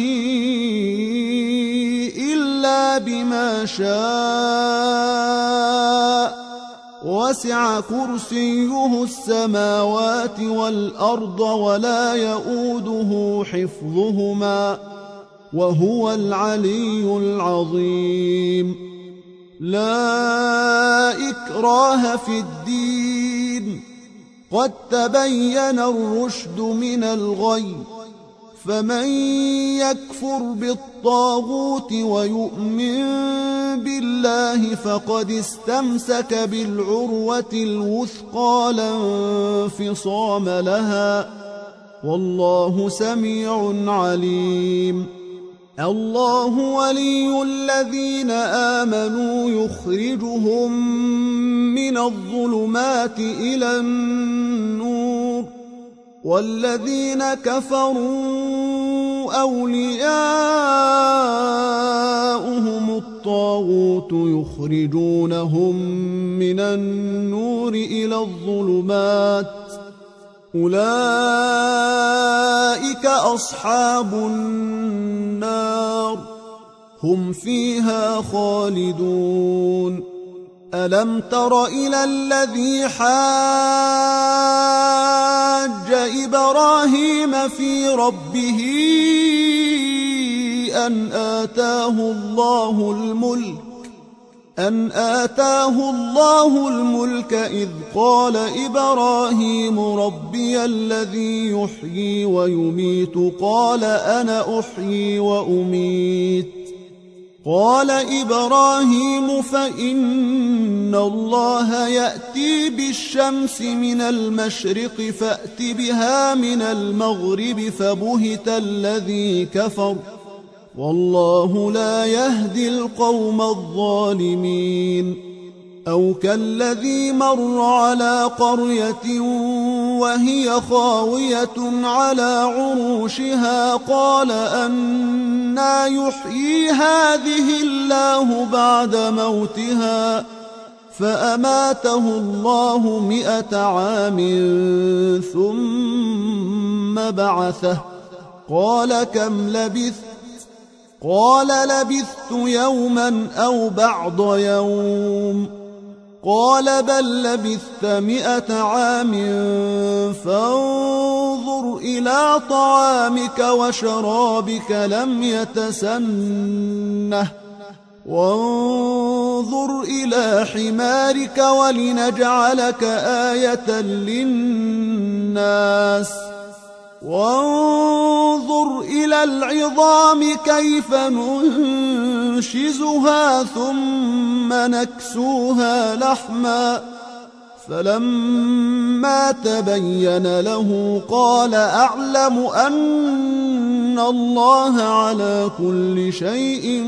إلا بما شاء وسع كرسيه السماوات والأرض ولا يؤوده حفظهما وهو العلي العظيم. لا إكراه في الدين، قد تبين الرشد من الغي، فمن يكفر بالطاغوت ويؤمن بالله فقد استمسك بالعروة الوثقى لا انفصام لها، والله سميع عليم. الله ولي الذين آمنوا يخرجهم من الظلمات إلى النور، والذين كفروا أولياؤهم الطاغوت يخرجونهم من النور إلى الظلمات، أولئك أصحاب النار هم فيها خالدون. ألم تر إلى الذي حاج إبراهيم في ربه أن آتاه الله الملك أن آتاه الله الملك إذ قال إبراهيم ربي الذي يحيي ويميت قال أنا أحيي وأميت قال إبراهيم فإن الله يأتي بالشمس من المشرق فأت بها من المغرب فبهت الذي كفر والله لا يهدي القوم الظالمين. أو كالذي مر على قرية وهي خاوية على عروشها قال أنى يحيي هذه الله بعد موتها فأماته الله مئة عام ثم بعثه قال كم لبثت قال لبثت يوما أو بعض يوم قال بل لبثت مئة عام فانظر إلى طعامك وشرابك لم يتسنه وانظر إلى حمارك ولنجعلك آية للناس وانظر إلى العظام كيف ننشزها ثم نكسوها لحما فلما تبين له قال أعلم أن الله على كل شيء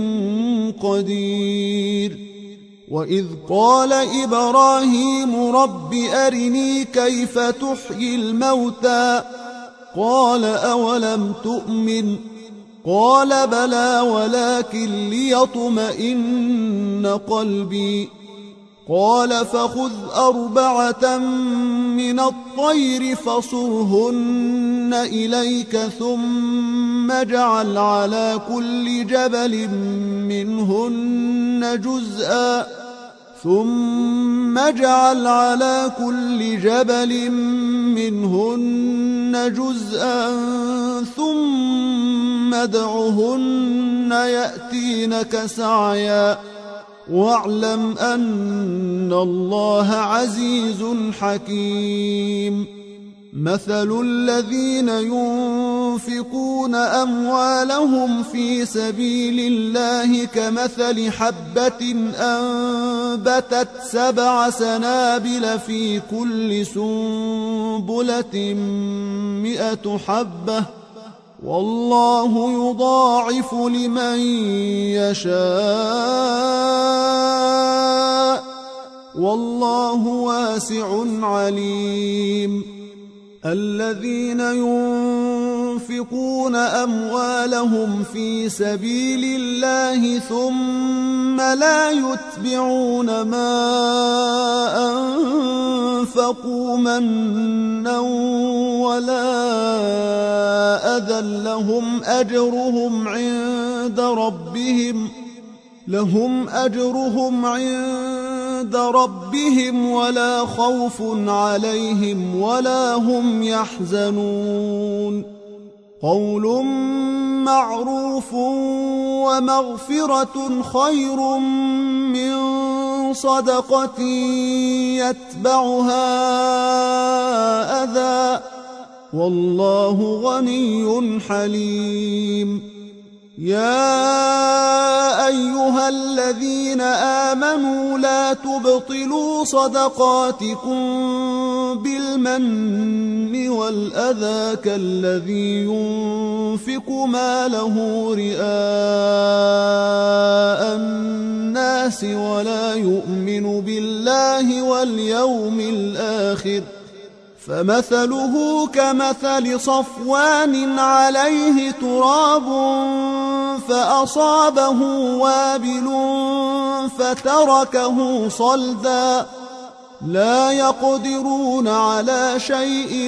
قدير. وإذ قال إبراهيم رب أرني كيف تحيي الموتى قال أولم تؤمن قال بلى ولكن ليطمئن قلبي قال فخذ أربعة من الطير فصرهن إليك ثم اجعل على كل جبل منهن جزءا ثم اجعل على كل جبل منهن جزءا ثم ادعهن يأتينك سعيا واعلم أن الله عزيز حكيم. مثل الذين ينفقون أموالهم في سبيل الله كمثل حبة أنبتت سبع سنابل في كل سنبلة مئة حبة والله يضاعف لمن يشاء والله واسع عليم. الذين ينفقون أموالهم في سبيل الله ثم لا يتبعون ما أنفقوا منا ولا أذى لهم أجرهم عند ربهم لهم أجرهم عند عند ربهم ولا خوف عليهم ولا هم يحزنون قول معروف ومغفرة خير من صدقة يتبعها أذى والله غني حليم يا أيها الذين آمنوا لا تبطلوا صدقاتكم بالمن والأذى كالذي ينفق ماله رئاء الناس ولا يؤمن بالله واليوم الآخر فمثله كمثل صفوان عليه تراب فأصابه وابل فتركه صلدا لا يقدرون على شيء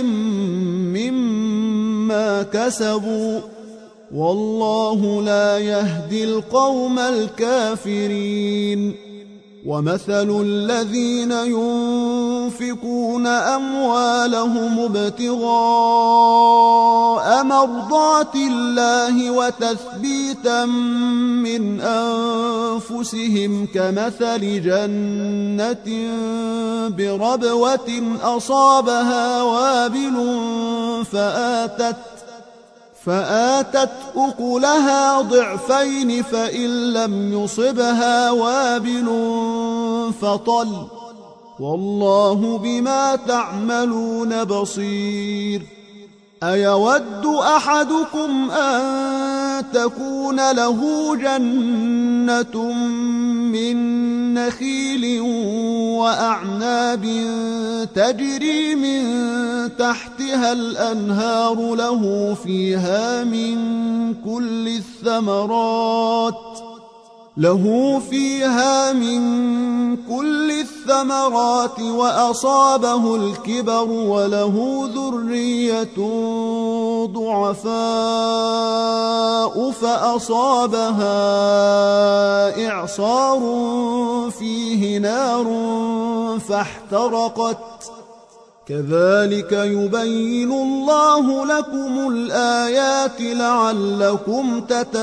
مما كسبوا والله لا يهدي القوم الكافرين ومثل الذين ينفقون أموالهم ابتغاء مرضات الله وتثبيتا من أنفسهم كمثل جنة بربوة أصابها وابل فآتت فآتت أكلها ضعفين فإن لم يصبها وابل فطل والله بما تعملون بصير أيود أحدكم أن تكون له جنة من نخيل وأعناب تجري من تحتها الأنهار له فيها من كل الثمرات له فيها من كل الثمرات وأصابه الكبر وله ذرية ضعفاء فأصابها إعصار فيه نار فاحترقت كذلك يبين الله لكم الآيات لعلكم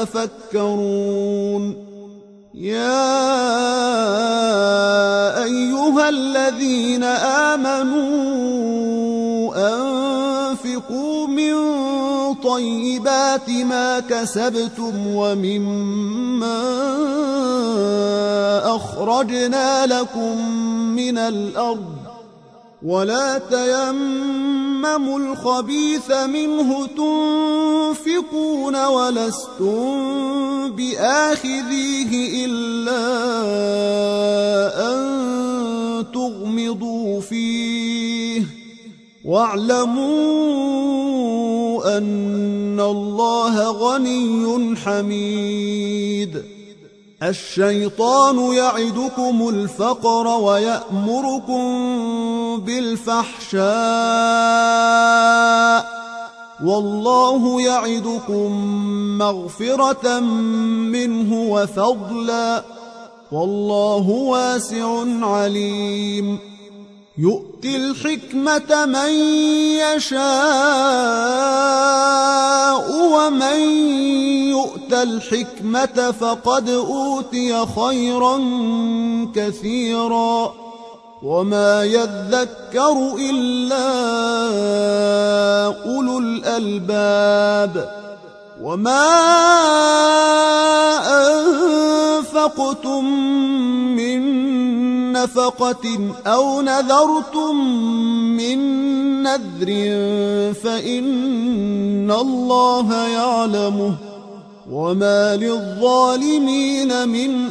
تتفكرون يا أيها الذين آمنوا أنفقوا من طيبات ما كسبتم ومما أخرجنا لكم من الأرض ولا تيمموا الخبيث منه تنفقون ولستم بآخذيه إلا أن تغمضوا فيه واعلموا أن الله غني حميد الشيطان يعدكم الفقر ويأمركم بالفحشاء والله يعدكم مغفرة منه وفضلا والله واسع عليم يؤتي الحكمة من يشاء ومن يؤت الحكمة فقد أوتي خيرا كثيرا وما يذكر إلا أولو الألباب وما أنفقتم من نفقة أو نذرتم من نذر فإن الله يعلمه وما للظالمين من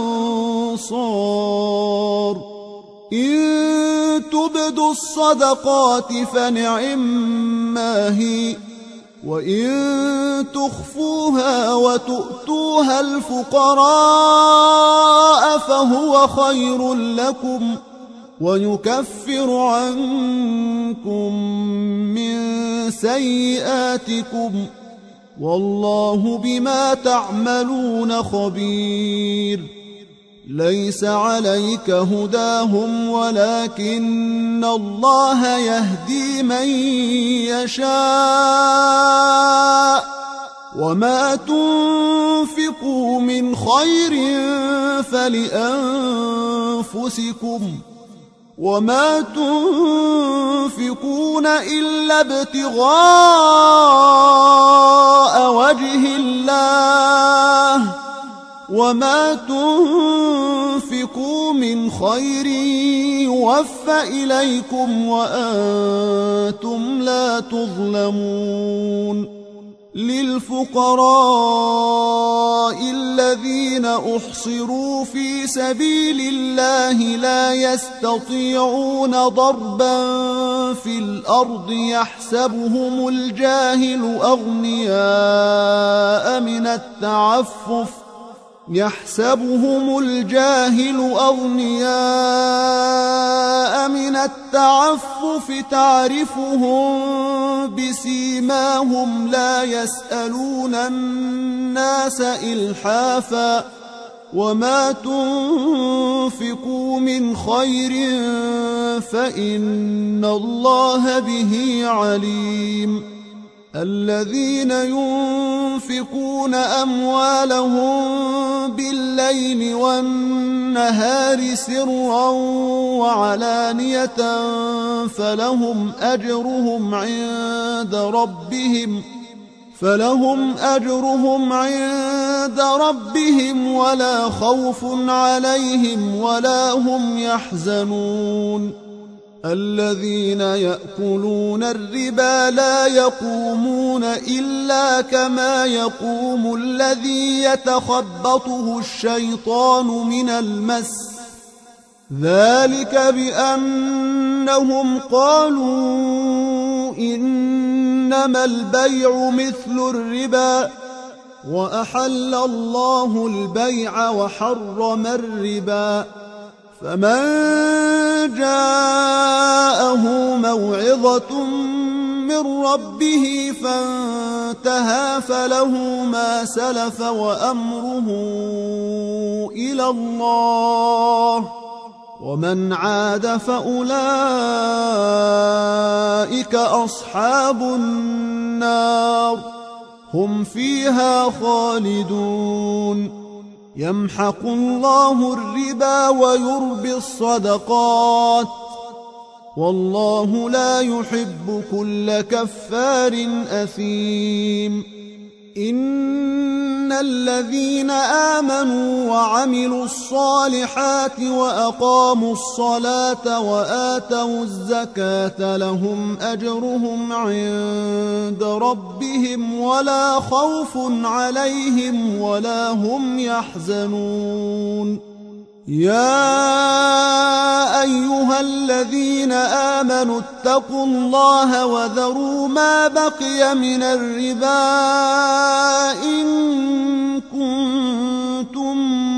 أنصار إن تبدوا الصدقات فنعما هي وإن تخفوها وتؤتوها الفقراء فهو خير لكم ويكفر عنكم من سيئاتكم والله بما تعملون خبير ليس عليك هداهم ولكن الله يهدي من يشاء وما تنفقوا من خير فلأنفسكم وما تنفقون إلا ابتغاء وجه الله وما تنفقوا من خير يوفى إليكم وأنتم لا تظلمون للفقراء الذين أحصروا في سبيل الله لا يستطيعون ضربا في الأرض يحسبهم الجاهل أغنياء من التعفف يحسبهم الجاهل أغنياء من التعفف تعرفهم بسيماهم لا يسألون الناس إلحافا وما تنفقوا من خير فإن الله به عليم الذين ينفقون أموالهم بالليل والنهار سرا وعلانية فلهم أجرهم عند ربهم فلهم أجرهم عند ربهم ولا خوف عليهم ولا هم يحزنون الذين يأكلون الربا لا يقومون إلا كما يقوم الذي يتخبطه الشيطان من المس ذلك بأنهم قالوا إنما البيع مثل الربا وأحل الله البيع وحرم الربا فمن جاءه موعظة من ربه فانتهى فله ما سلف وأمره إلى الله ومن عاد فأولئك أصحاب النار هم فيها خالدون يمحق الله الربا ويربي الصدقات والله لا يحب كل كفار أثيم إن الذين آمنوا وعملوا الصالحات وأقاموا الصلاة وآتوا الزكاة لهم أجرهم عند ربهم ولا خوف عليهم ولا هم يحزنون يا أيها الذين آمنوا اتقوا الله وذروا ما بقي من الربا إن كنتم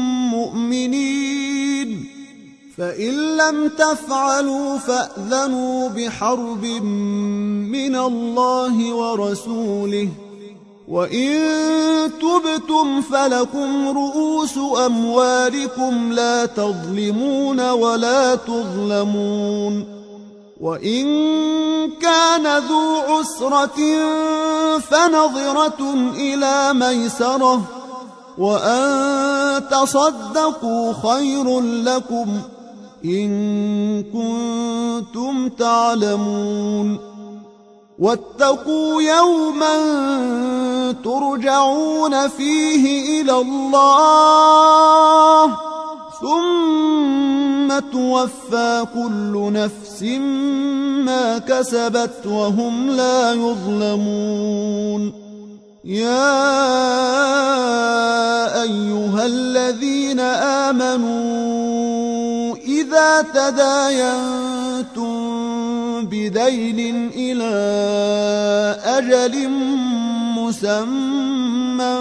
مؤمنين فإن لم تفعلوا فأذنوا بحرب من الله ورسوله وإن تبتم فلكم رؤوس أموالكم لا تظلمون ولا تظلمون وإن كان ذو عسرة فنظرة إلى ميسرة وأن تصدقوا خير لكم إن كنتم تعلمون واتقوا يوما ترجعون فيه إلى الله ثم توفى كل نفس ما كسبت وهم لا يظلمون يا أيها الذين آمنوا إذا تداينتم بدين إلى أجل مسمى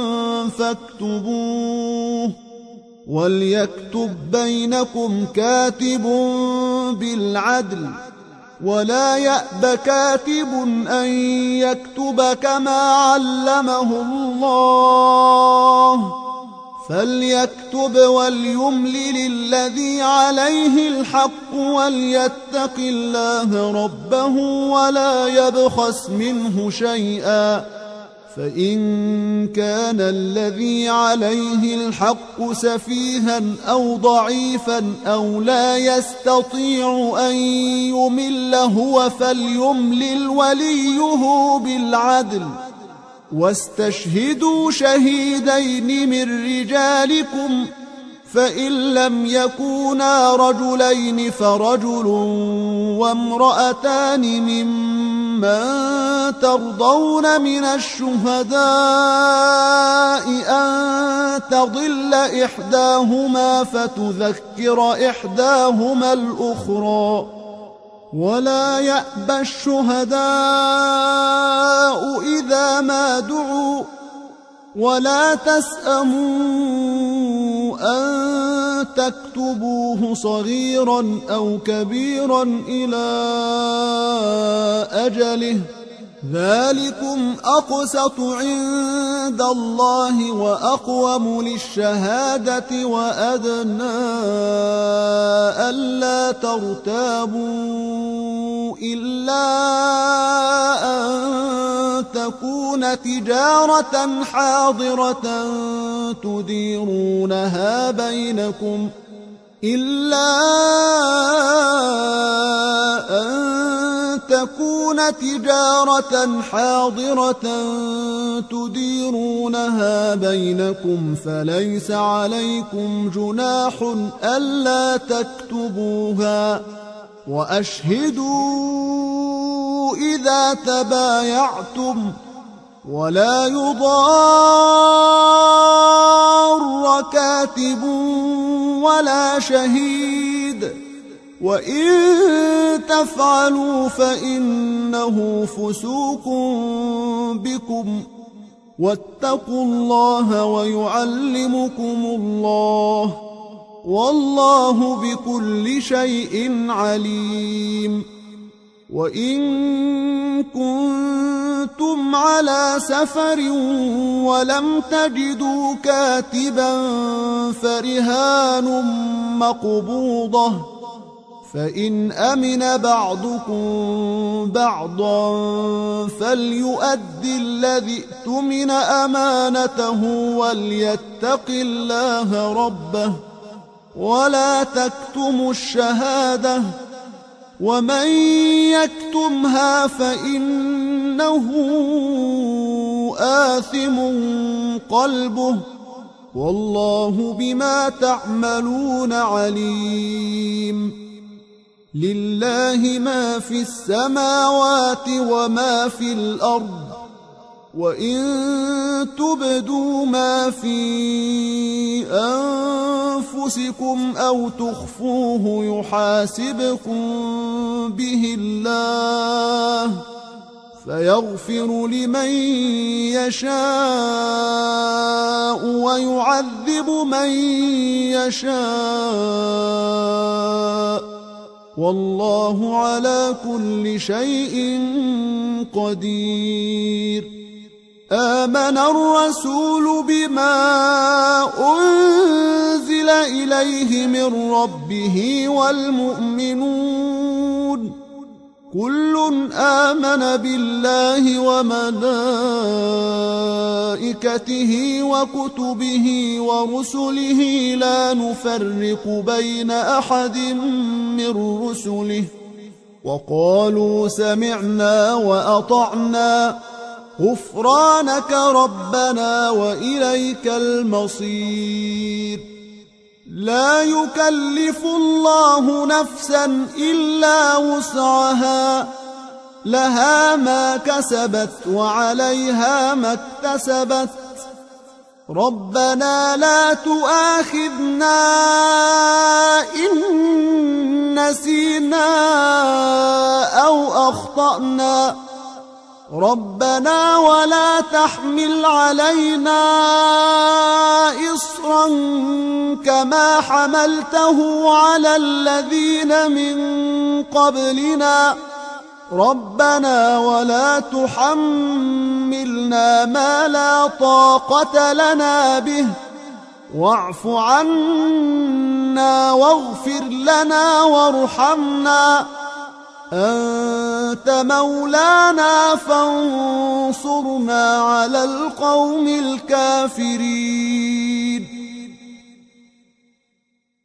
فاكتبوه وليكتب بينكم كاتب بالعدل ولا يأب كاتب أن يكتب كما علمه الله فليكتب وليملل الذي عليه الحق وليتق الله ربه ولا يبخس منه شيئا، فإن كان الذي عليه الحق سفيها أو ضعيفا أو لا يستطيع أن يمل هو فليملل وليه بالعدل، واستشهدوا شهيدين من رجالكم، فإن لم يكونا رجلين فرجل وامرأتان ممن ترضون من الشهداء أن تضل إحداهما فتذكر إحداهما الأخرى، ولا يأبى الشهداء إذا ما دعوا، ولا تسأموا أن تكتبوه صغيرا أو كبيرا إلى أجله، ذلكم أقسط عند الله وأقوم للشهادة وأدنى ألا ترتابوا إلا أن تكون تجارة حاضرة تديرونها بينكم إلا أن تكون تجارة حاضرة تديرونها بينكم فليس عليكم جناح ألا تكتبوها، وأشهدوا إذا تبايعتم، ولا يضار كاتب ولا شهيد، وإن تفعلوا فإنه فسوق بكم، واتقوا الله ويعلمكم الله، والله بكل شيء عليم. وإن كنتم على سفر ولم تجدوا كاتبا فرهان مقبوضة، فإن أمن بعضكم بعضا فليؤد الذي اؤتمن أمانته وليتق الله ربه، ولا تكتموا الشهادة، ومن يكتمها فإنه آثم قلبه، والله بما تعملون عليم. لله ما في السماوات وما في الأرض، وإن تبدوا ما في أنفسكم أو تخفوه يحاسبكم به الله، فيغفر لمن يشاء ويعذب من يشاء، والله على كل شيء قدير. آمن الرسول بما أنزل إليه من ربه والمؤمنون كل آمن بالله وملائكته وكتبه ورسله لا نفرق بين أحد من رسله، وقالوا سمعنا وأطعنا غفرانك ربنا وإليك المصير. لا يكلف الله نفسا إلا وسعها، لها ما كسبت وعليها ما اكتسبت، ربنا لا تؤاخذنا إن نسينا أو أخطأنا، ربنا ولا تحمل علينا إصرا كما حملته على الذين من قبلنا، ربنا ولا تحملنا ما لا طاقة لنا به، واعف عنا واغفر لنا وارحمنا أنت مولانا فانصرنا على القوم الكافرين.